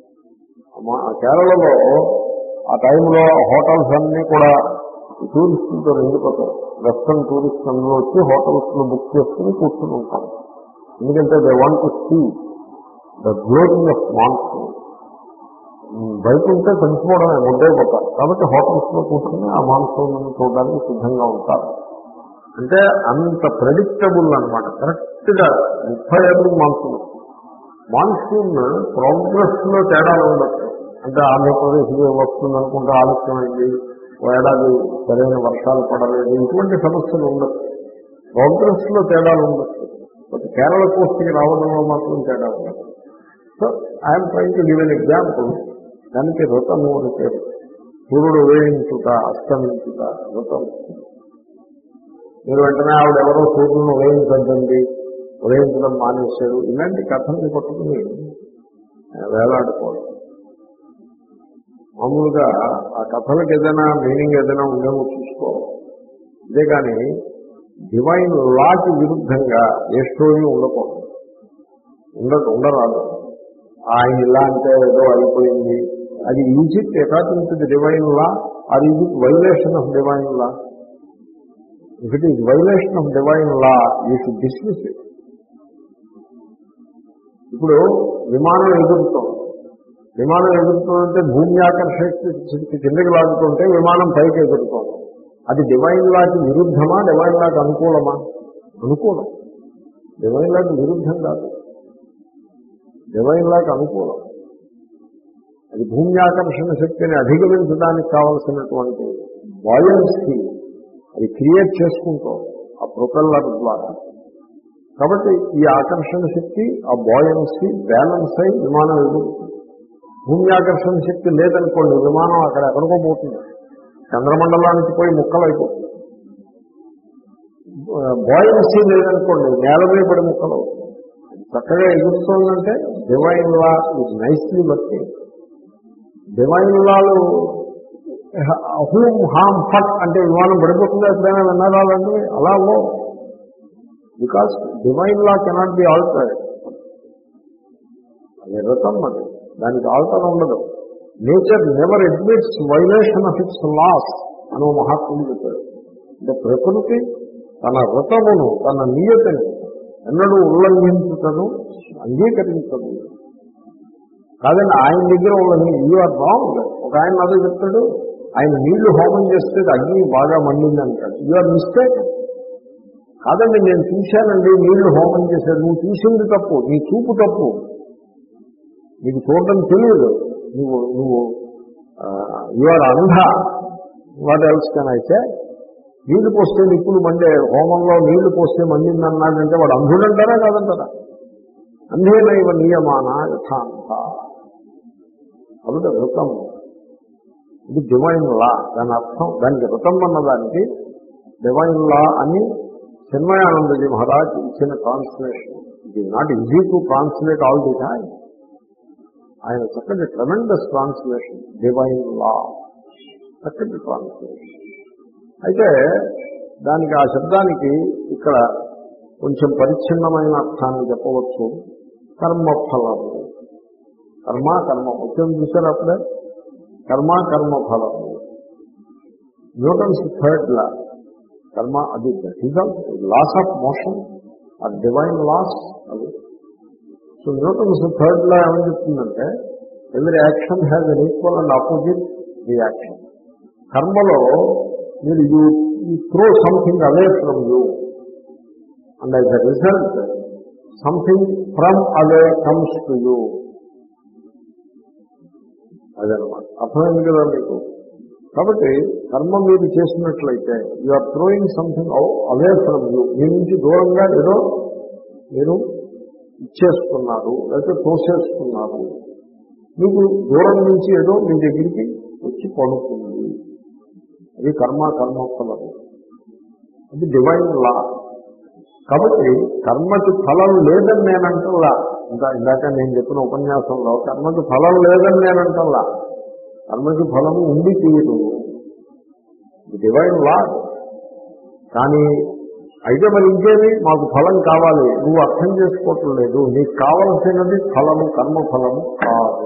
కేరళలో ఆ టైంలో హోటల్స్ అన్నీ కూడా టూరిస్టులతో నిండిపోతారు. వెస్టర్న్ టూరిస్ట్ అందరూ వచ్చి హోటల్స్ లో బుక్ చేసుకుని కూర్చుని ఉంటారు. ఎందుకంటే they want to see the glory of monsoon. బయట ఉంటే చనిపోవడమే, ముద్దైపోతారు. కాబట్టి హోటల్స్ లో కూర్చొని ఆ మాన్సూన్ చూడడానికి సిద్ధంగా ఉంటారు. అంటే అంత ప్రెడిక్టబుల్ అనమాట. కరెక్ట్ గా ముప్పై ఏళ్ళకి మాన్సూన్. మాన్సూన్ ప్రోగ్రెస్ లో తేడాలు ఉండొచ్చు. అంటే ఆంధ్రప్రదేశ్ వస్తుంది అనుకుంటే ఆలస్యమైంది, ఏడాది సరైన వర్షాలు పడలేదు, ఇటువంటి సమస్యలు ఉండొచ్చు. ప్రోగ్రెస్ లో తేడాలు ఉండొచ్చు. బట్ కేరళ కోస్ట్కి రావడంలో మాత్రం తేడా ఉండదు. So I'm trying to give an example. దానికి ఋతము అని పేరు. సూర్యుడు ఉదయించుట, అస్తమించుట ఋతం. మీరు వెంటనే ఆవిడెవరో సూర్యుడు ఉదయించండి, ఉదయించడం మానేశాడు, ఇలాంటి కథల్ని పట్టుకుని వేలాడుకోవడం. మామూలుగా ఆ కథలకు ఏదైనా మీనింగ్ ఏదైనా ఉందేమో చూసుకో. ఇదే కానీ డివైన్ లాకి విరుద్ధంగా ఏ స్టోరీ ఉండకూడదు, ఉండదు ఉండరాదు. ఆయన ఇలా అంటే ఏదో అయిపోయింది, అది is it according to the divine law or is it violation of divine law? If it is violation of divine law you should dismiss it. ఇప్పుడు విమానం ఎదురుతోంది, విమానం ఎగురుతుందంటే భూమి ఆకర్షణ శక్తి కిందకి లాగుతుంటే విమానం పైకి ఎగురుతోంది. అది డివైన్ లాకి విరుద్ధమా, డివైన్ లాకి అనుకూలమా? అనుకూలం. డివైన్ లాకి విరుద్ధం కాదు, డివైన్ లాకి అనుకూలం. అది భూమి ఆకర్షణ శక్తిని అధిగమించడానికి కావలసినటువంటి వాయన్స్కి అది క్రియేట్ చేసుకుంటాం ఆ ప్రొపెల్లర్ ద్వారా. కాబట్టి ఈ ఆకర్షణ శక్తి, ఆ బాయన్సీ బ్యాలెన్స్ అయి విమానం ఎదుగుతుంది. భూమి ఆకర్షణ శక్తి లేదనుకోండి, విమానం అక్కడ ఎక్కడికో పోతుంది, చంద్రమండలానికి పోయి ముక్కలు అయిపోతుంది. బాయన్సీ లేదనుకోండి, నేల మీద పడి ముక్కలు అవుతుంది. చక్కగా ఎగురుతుందంటే డివైన్ లా ఇది నైస్లీ వర్కింగ్. డివైన్ లాలు హూమ్ హామ్ ఫట్ అంటే విమానం పడిపోతుందా ఎప్పుడైనా విన్నారాలంటే అలా ఓ because divine law cannot be altered. అది రతం, అది దానికి ఆల్టర్ ఉండదు. Nature never admits violation of its laws అని మహాత్ముడు చెప్పాడు. అంటే ప్రకృతి తన రతమును, తన నియతిని ఎన్నడూ ఉల్లంఘించుటను అంగీకరించదు. కాదండి ఆయన దగ్గర ఉన్నది యూ ఆర్ రాంగ్. ఒక ఆయన అదే చెప్తాడు, ఆయన నీళ్లు హోమం చేస్తే అగ్ని బాగా మండింది అంటాడు. You are mistake. కాదండి నేను చూశానండి నీళ్లు హోమం చేశాడు. నువ్వు చూసింది తప్పు, నీ చూపు తప్పు, నీకు చూడడం తెలియదు, నువ్వు నువ్వు యు ఆర్ అంధ. వాట్ ఎల్స్ కెన్ అయితే నీళ్లు పోస్తే నిప్పులు మండే, హోమంలో నీళ్లు పోస్తే మండింది అన్నాడంటే వాడు అంధుడంటారా కాదంటారా? అంధేనైవ నియమాన యథాంత. కాబట్టి వృతం ఇది డివైన్ లా. దాని అర్థం, దానికి వృతం అన్నదానికి డివైన్ లా అని చిన్మయానందజీ మహారాజ్ ఇచ్చిన translation. It is not easy to translate all the time. ఆయన చక్కటి ట్రెమెండస్ ట్రాన్స్లేషన్, డివైన్ లా, చక్కటి ట్రాన్స్లేషన్. అయితే దానికి ఆ శబ్దానికి ఇక్కడ కొంచెం పరిచ్ఛిన్నమైన అర్థాన్ని చెప్పవచ్చు. కర్మఫలము, కర్మ కర్మ వచ్చేది చూసారు అప్పుడే, కర్మ కర్మఫలము. న్యూటన్స్ థర్డ్ లా, కర్మ అది లాస్ ఆఫ్ మోషన్, ఆ డివైన్ లాస్ అది. సో న్యూటన్స్ థర్డ్ లా ఏమని చెప్తుందంటే every action has an equal and opposite reaction. కర్మలో మీరు you you throw something away from you and as a result something from away comes to you. అదనమాట, అర్థమైంది కదా మీకు. కాబట్టి కర్మ మీరు చేసినట్లయితే you are throwing something away from you. మీ నుంచి దూరంగా ఏదో మీరు ఇచ్చేస్తున్నారు, లేకపోతే తోసేస్తున్నారు. మీకు దూరం నుంచి ఏదో మీ దగ్గరికి వచ్చి పడుతుంది. అది కర్మ కర్మఫలము, అది డివైన్ లా. కాబట్టి కర్మకి ఫలం లేదని నేనంటల్లా. ఇంకా ఇందాక నేను చెప్పిన ఉపన్యాసంలో కర్మకి ఫలం లేదని నేనంటల్లా. కర్మకి ఫలము ఉండి తీయదు, డివైన్ లా. కానీ అయితే మరి ఇంకేమి, మాకు ఫలం కావాలి, నువ్వు అర్థం చేసుకోవటం లేదు. నీకు కావలసినది ఫలము, కర్మఫలము కాదు.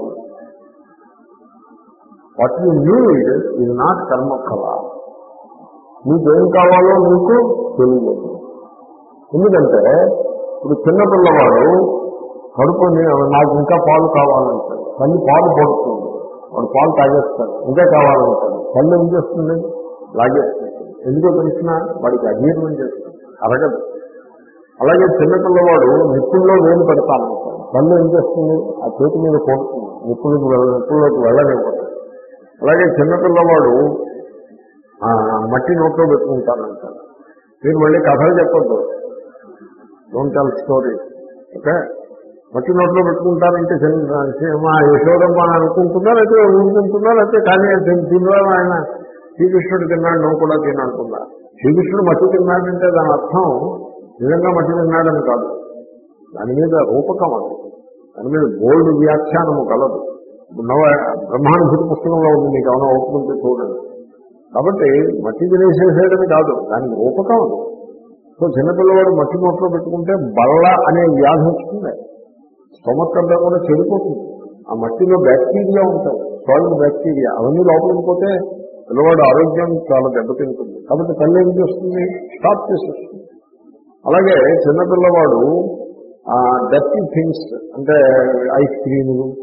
What you need is not కర్మఫల. నీకేం కావాలో నీకు తెలియదు. ఎందుకంటే ఇప్పుడు చిన్నపిల్లవాడు కడుపుని నాకు ఇంకా పాలు కావాలంటాడు, తల్లి పాలు పడుతుంది, వాడు పాలు తాగేస్తాడు, ఇంకా కావాలంటాడు, తల్లి ఏం చేస్తుంది, లాగేస్తుంది. ఎందుకో తెలిసినా వాడికి అజీర్ణం చేస్తుంది, అరగదు. అలాగే చిన్నపిల్లవాడు నిప్పుల్లో వేలు పెడతానంటాడు, తల్లి ఏం చేస్తుంది, ఆ చేతి మీద కొడుతుంది, నిప్పులకు వెళ్ళ నిప్పుల్లోకి వెళ్ళనివ్వదు. అలాగే చిన్నపిల్లవాడు మట్టి నోట్లో పెట్టుకుంటానంటాడు. మీరు మళ్ళీ కథలు చెప్పొద్దు, డోంట్ టెల్ స్టోరీ. ఓకే, మట్టి నోట్లో పెట్టుకుంటారంటే మా యశోదమ్మ అని అనుకుంటున్నారు, అయితే ఊరుకుంటున్నారు, అయితే కానీ తిన్నాడు ఆయన శ్రీకృష్ణుడు తిన్నాడు, నువ్వు కూడా తిననుకున్నా. శ్రీకృష్ణుడు మట్టి తిన్నాడంటే దాని అర్థం నిజంగా మట్టి తిన్నాడని కాదు, దాని మీద రూపకం అది, దాని మీద బోల్డ్ వ్యాఖ్యానము కలదు. నవ బ్రహ్మానుభూతి పుస్తకంలో ఉంది, మీకు ఏమైనా ఓపుకుంటే చూడండి. కాబట్టి మట్టి తినేసేసేయడని కాదు, దానికి రూపకం అది. సో చిన్నపిల్లవాడు మట్టి నోట్లో పెట్టుకుంటే బల్ల అనే వ్యాధి వస్తుంది, స్టొమక్ అంతా కూడా చెడిపోతుంది. ఆ మట్టిలో బ్యాక్టీరియా ఉంటాయి, సాయిల్ బ్యాక్టీరియా, అవన్నీ లోపలికి పోతే పిల్లవాడు ఆరోగ్యం చాలా దెబ్బతింటుంది. కాబట్టి తల్లి ఏం చేస్తుంది, స్టాప్ చేసేస్తుంది. అలాగే చిన్నపిల్లవాడు డర్టీ థింగ్స్ అంటే ఐస్ క్రీములు,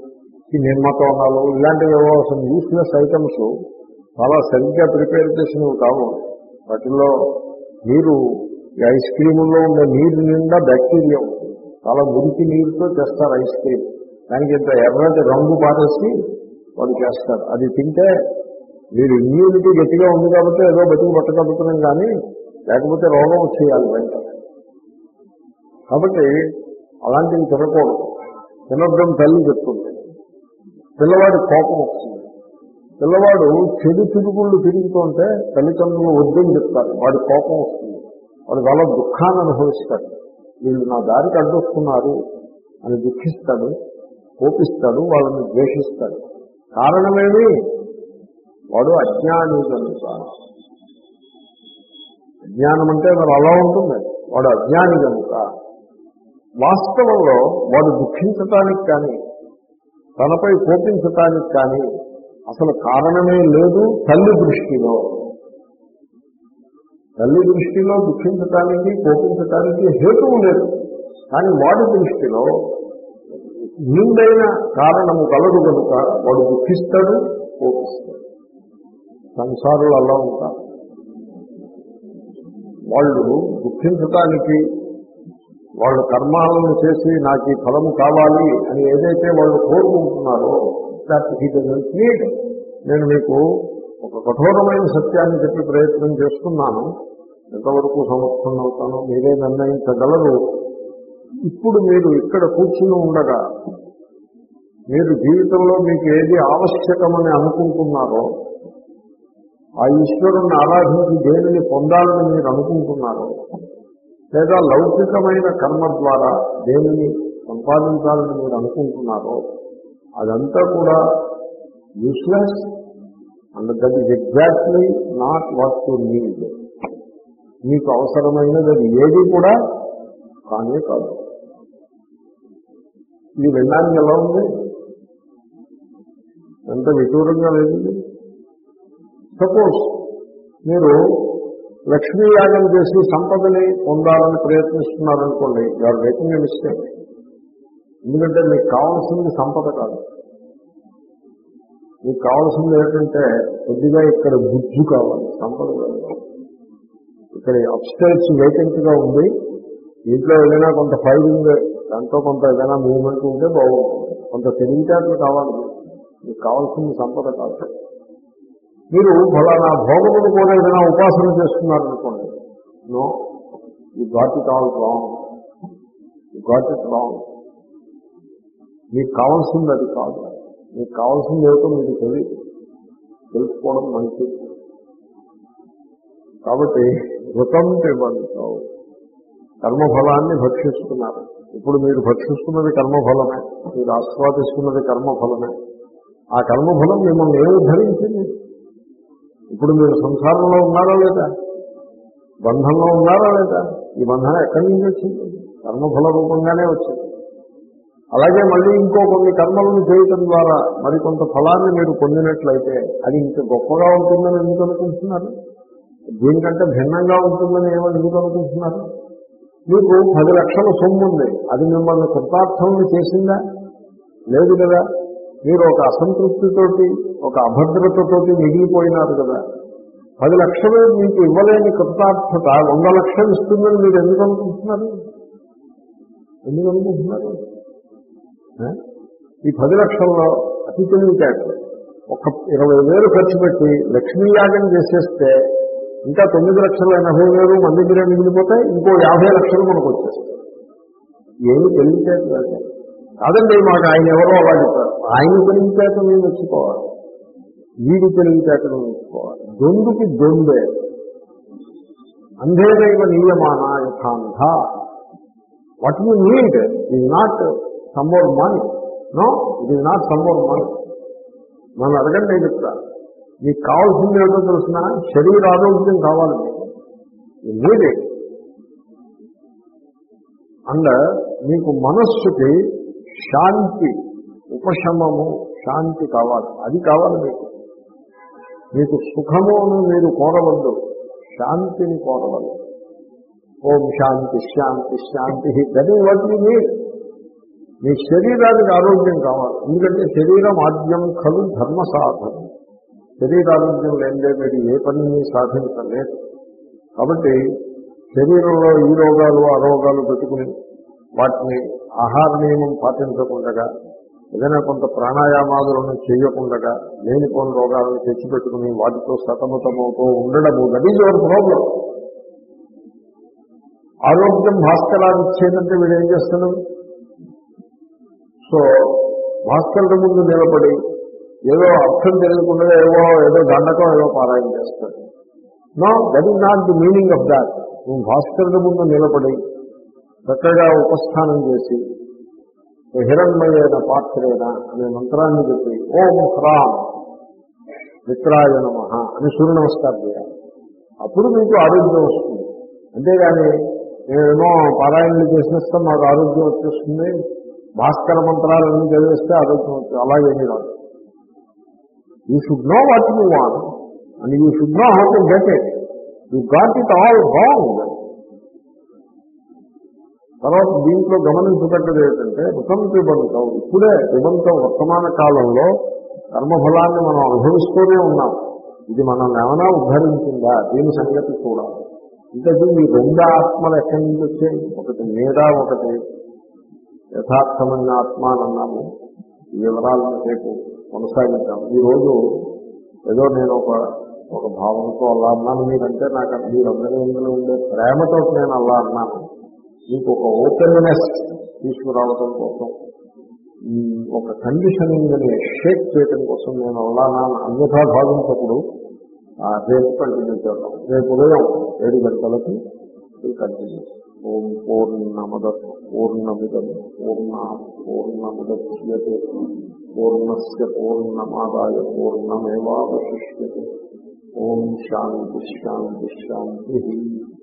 ఈ నిమ్మతోనాలు ఇలాంటివి ఏవో అసలు యూస్లెస్ ఐటమ్స్ చాలా సరిగ్గా ప్రిపేర్ చేసినవి కావు. వాటిల్లో నీరు ఈ ఐస్ క్రీముల్లో ఉండే నీరు నిండా బ్యాక్టీరియా ఉంటుంది. చాలా మురికి నీరుతో చేస్తారు ఐస్ క్రీమ్. దానికి ఇంత ఎర్రటి రంగు పారేసి వాడు చేస్తారు. అది తింటే మీరు ఇమ్యూనిటీ గట్టిగా ఉంది కాబట్టి ఏదో బతికి పట్టగలుగుతున్నాం, కానీ లేకపోతే రోగం వచ్చేయాలి బయట. కాబట్టి అలాంటివి తినకూడదు. తినొద్దని తల్లి చెప్తుంది. పిల్లవాడి కోపం వస్తుంది. పిల్లవాడు చెడు తిరుగుళ్ళు తిరుగుతుంటే తల్లిదండ్రులు వద్దని చెప్తారు. వాడి కోపం వస్తుంది. వాడు వాళ్ళ దుఃఖాన్ని అనుభవిస్తాడు. వీళ్ళు నా దారికి అడ్డొస్తున్నారు అని దుఃఖిస్తాడు, కోపిస్తాడు, వాళ్ళని ద్వేషిస్తాడు. కారణమేమి? వాడు అజ్ఞాని కనుక. అజ్ఞానం అంటే మరి అలా ఉంటుంది. వాడు అజ్ఞాని కనుక. వాస్తవంలో వాడు దుఃఖించటానికి కానీ తనపై కోపించటానికి కానీ అసలు కారణమే లేదు తల్లి దృష్టిలో. తల్లి దృష్టిలో దుఃఖించటానికి కోపించటానికి హేతువు లేదు. కానీ వాడి దృష్టిలో నిండైన కారణము కలదు కనుక వాడు దుఃఖిస్తాడు, కోపిస్తాడు. సంసారులు అలా ఉంటారు. వాళ్ళు దుఃఖించటానికి వాళ్ళు కర్మాలను చేసి నాకు ఈ ఫలము కావాలి అని ఏదైతే వాళ్ళు కోరుకుంటున్నారో దట్ హీ డజంట్ నీడ్. నేను మీకు ఒక కఠోరమైన సత్యాన్ని చెప్పి ప్రయత్నం చేస్తున్నాను. ఎంతవరకు సమర్థం అవుతానో మీరే నిర్ణయించగలరు. ఇప్పుడు మీరు ఇక్కడ కూర్చుని ఉండగా మీరు జీవితంలో మీకు ఏది ఆవశ్యకమని అనుకుంటున్నారో, ఆ ఈశ్వరుణ్ణి ఆరాధించి దేనిని పొందాలని మీరు అనుకుంటున్నారో, లేదా లౌకికమైన కర్మ ద్వారా దేనిని సంపాదించాలని మీరు అనుకుంటున్నారో, అదంతా కూడా useless and that is exactly not what you need. మీకు అవసరమైనది అది ఏది కూడా కానే కాదు. ఇది వినడానికి ఎలా ఉంది? ఎంత విదూరంగా లేదు. సపోజ్ మీరు లక్ష్మీ యాగం చేసి సంపదని పొందాలని ప్రయత్నిస్తున్నారనుకోండి, యూఆర్ మేకింగ్ ఎ మిస్టేక్. ఎందుకంటే మీకు కావాల్సింది సంపద కాదు. మీకు కావాల్సింది ఏంటంటే కొద్దిగా ఇక్కడ బుజ్జు కావాలి, సంపద కాదు. ఇక్కడ అప్స్టైర్స్ వేకెంట్ గా ఉంది, ఇంట్లో ఏదైనా కొంత ఫైలింగ్, దాంతో కొంత ఏదైనా మూవ్మెంట్ ఉంటే బాగుంటుంది. కొంత తెలివితేటలు కావాలి. మీకు కావాల్సింది సంపద కాదు. మీరు ఫలానా భోగమును కూడా ఏదైనా ఉపాసన చేస్తున్నారనుకోండి, no, you got it all wrong, you got it wrong. మీకు కావాల్సింది అది కాదు. మీకు కావాల్సింది ఏమిటో మీకు తెలియదు. తెలుసుకోవడం మంచిది. కాబట్టి ఋతం పిబంతావు, కర్మఫలాన్ని భక్షిస్తున్నారు. ఇప్పుడు మీరు భక్షిస్తున్నది కర్మఫలమే, మీరు ఆస్వాదిస్తున్నది కర్మఫలమే. ఆ కర్మఫలం మిమ్మల్ని ఏమి ధరించింది? ఇప్పుడు మీరు సంసారంలో ఉన్నారా లేదా? బంధంలో ఉన్నారా లేదా? ఈ బంధం ఎక్కడి నుంచి వచ్చింది? కర్మఫల రూపంగానే వచ్చింది. అలాగే మళ్ళీ ఇంకో కొన్ని కర్మలను చేయటం ద్వారా మరి కొంత ఫలాన్ని మీరు పొందినట్లయితే అది ఇంకా గొప్పగా ఉంటుందని ఎందుకు అనుకుంటున్నారు? దీనికంటే భిన్నంగా ఉంటుందని ఏమో ఎందుకు అనుకుంటున్నారు? మీకు పది లక్షల సొమ్ము ఉంది, అది మిమ్మల్ని కృతార్థం చేసిందా? లేదు కదా. మీరు ఒక అసంతృప్తితోటి, ఒక అభద్రతతోటి మిగిలిపోయినారు కదా. పది లక్షలు మీకు ఇవ్వలేని కృతార్థత వంద లక్షలు ఇస్తుందని మీరు ఎందుకు అనుకుంటున్నారు? ఎందుకు అనుకుంటున్నారు? ఈ పది లక్షల్లో అతి తెలివితేటలు ఒక ఇరవై వేలు ఖర్చు పెట్టి లక్ష్మీ యాగం చేసేస్తే ఇంకా తొమ్మిది లక్షల ఎనభై వేలు మన దగ్గర మిగిలిపోతాయి. ఇంకో యాభై లక్షలు మనకు వచ్చేస్తాయి. ఏమి తెలివితేటలు కాదండి. మాకు ఆయన ఎవరో అలా చెప్పారు. ఆయన తెలివితేటలు మేము మెచ్చుకోవాలి, వీడి తెలివితేటలు మెచ్చుకోవాలి. దొందుకి దొందే. అంధేదైవ నియమాన యథాంధ. What you need is not some more money. No, it is not some more money. నన్ను అడగండి, నేను చెప్తా. మీకు కావాల్సింది ఏమిటో తెలిసిన శరీర ఆరోగ్యం కావాలి. Need it. అండ్ మీకు మనస్సుకి శాంతి, ఉపశమము, శాంతి కావాలి. అది కావాలి మీకు. మీకు సుఖమును మీరు కోరవద్దు, శాంతిని కోరవద్దు. ఓం శాంతి శాంతి శాంతి. That is what you need. మీ శరీరానికి ఆరోగ్యం కావాలి. ఎందుకంటే శరీరం ఆద్యం ఖలు ధర్మ సాధనం. శరీరారోగ్యం లేదే మీరు ఏ పనిని సాధించలేదు. కాబట్టి శరీరంలో ఈ రోగాలు ఆ రోగాలు పెట్టుకుని వాటిని ఆహార నియమం పాటించకుండా ఏదైనా కొంత ప్రాణాయామాదులను చేయకుండా లేనిపోని రోగాలను తెచ్చిపెట్టుకుని వాటితో సతమతమవుతూ ఉండడము దట్ ఈజ్ యువర్ ప్రాబ్లం. ఆరోగ్యం భాస్కరాన్ని ఇచ్చేదంటే వీడు ఏం చేస్తున్నాడు? సో భాస్కరుడి ముందు నిలబడి ఏదో అర్థం తెలియకుండా ఏవో ఏదో దండకం ఏదో పారాయణ చేస్తాడు. No, that is not the meaning of that. నువ్వు భాస్కరుడి ముందు నిలబడి చక్కగా ఉపస్థానం చేసి హిరణ్మయేన పాత్రేన అనే మంత్రాన్ని చెప్పి ఓం హ్రాం మిత్రాయ నమః అని సూర్య నమస్కారం చేయాలి. అప్పుడు మీకు ఆరోగ్యం వస్తుంది. అంతేగాని నేనేమో పారాయణలు చేసేస్తాం మాకు ఆరోగ్యం వచ్చేస్తుంది, భాస్కర మంత్రాలన్నీ చదివేస్తే ఆరోగ్యం వస్తుంది, అలాగేమీ రాదు. You should know what you want and you should know how to get it. You got it all wrong. తర్వాత దీంట్లో గమనించబడ్డది ఏంటంటే ఋతం పిబంతం, ఇప్పుడే పిబంతం వర్తమాన కాలంలో కర్మఫలాన్ని మనం అనుభవిస్తూనే ఉన్నాం. ఇది మనల్ని ఏమైనా ఉద్ధరించిందా? దీని సంగతి చూడాలి. ఇంతకీ ఈ రెండు ఆత్మలు ఎక్కడి నుంచి వచ్చాయి? ఒకటి మీద, ఒకటి యథార్థమైన ఆత్మ అని అన్నాము. ఈ వివరాలను రేపు కొనసాగిద్దాం. ఈరోజు ఏదో నేను ఒక ఒక భావంతో అలా అన్నాను. మీరంటే నాకు మీరందరి ఇందులో ఉండే ప్రేమతో నేను అలా అన్నాను. మీకు ఒక ఓపెన్నెస్ తీసుకురావడం కోసం, ఒక కండిషనింగ్ అని షేక్ చేయడం కోసం నేను అలా అన్యథా భావించప్పుడు రేపు కంటిన్యూ చేద్దాం. రేపు ఉదయం ఏడు గంటలకి కంటిన్యూ. ఓం పూర్ణమద పూర్ణమిదం పూర్ణ పూర్ణముద్యతే పూర్ణస్య పూర్ణమాదాయ పూర్ణమేవావశిష్యతే. ఓం శాంతి శాంతి శాంతి.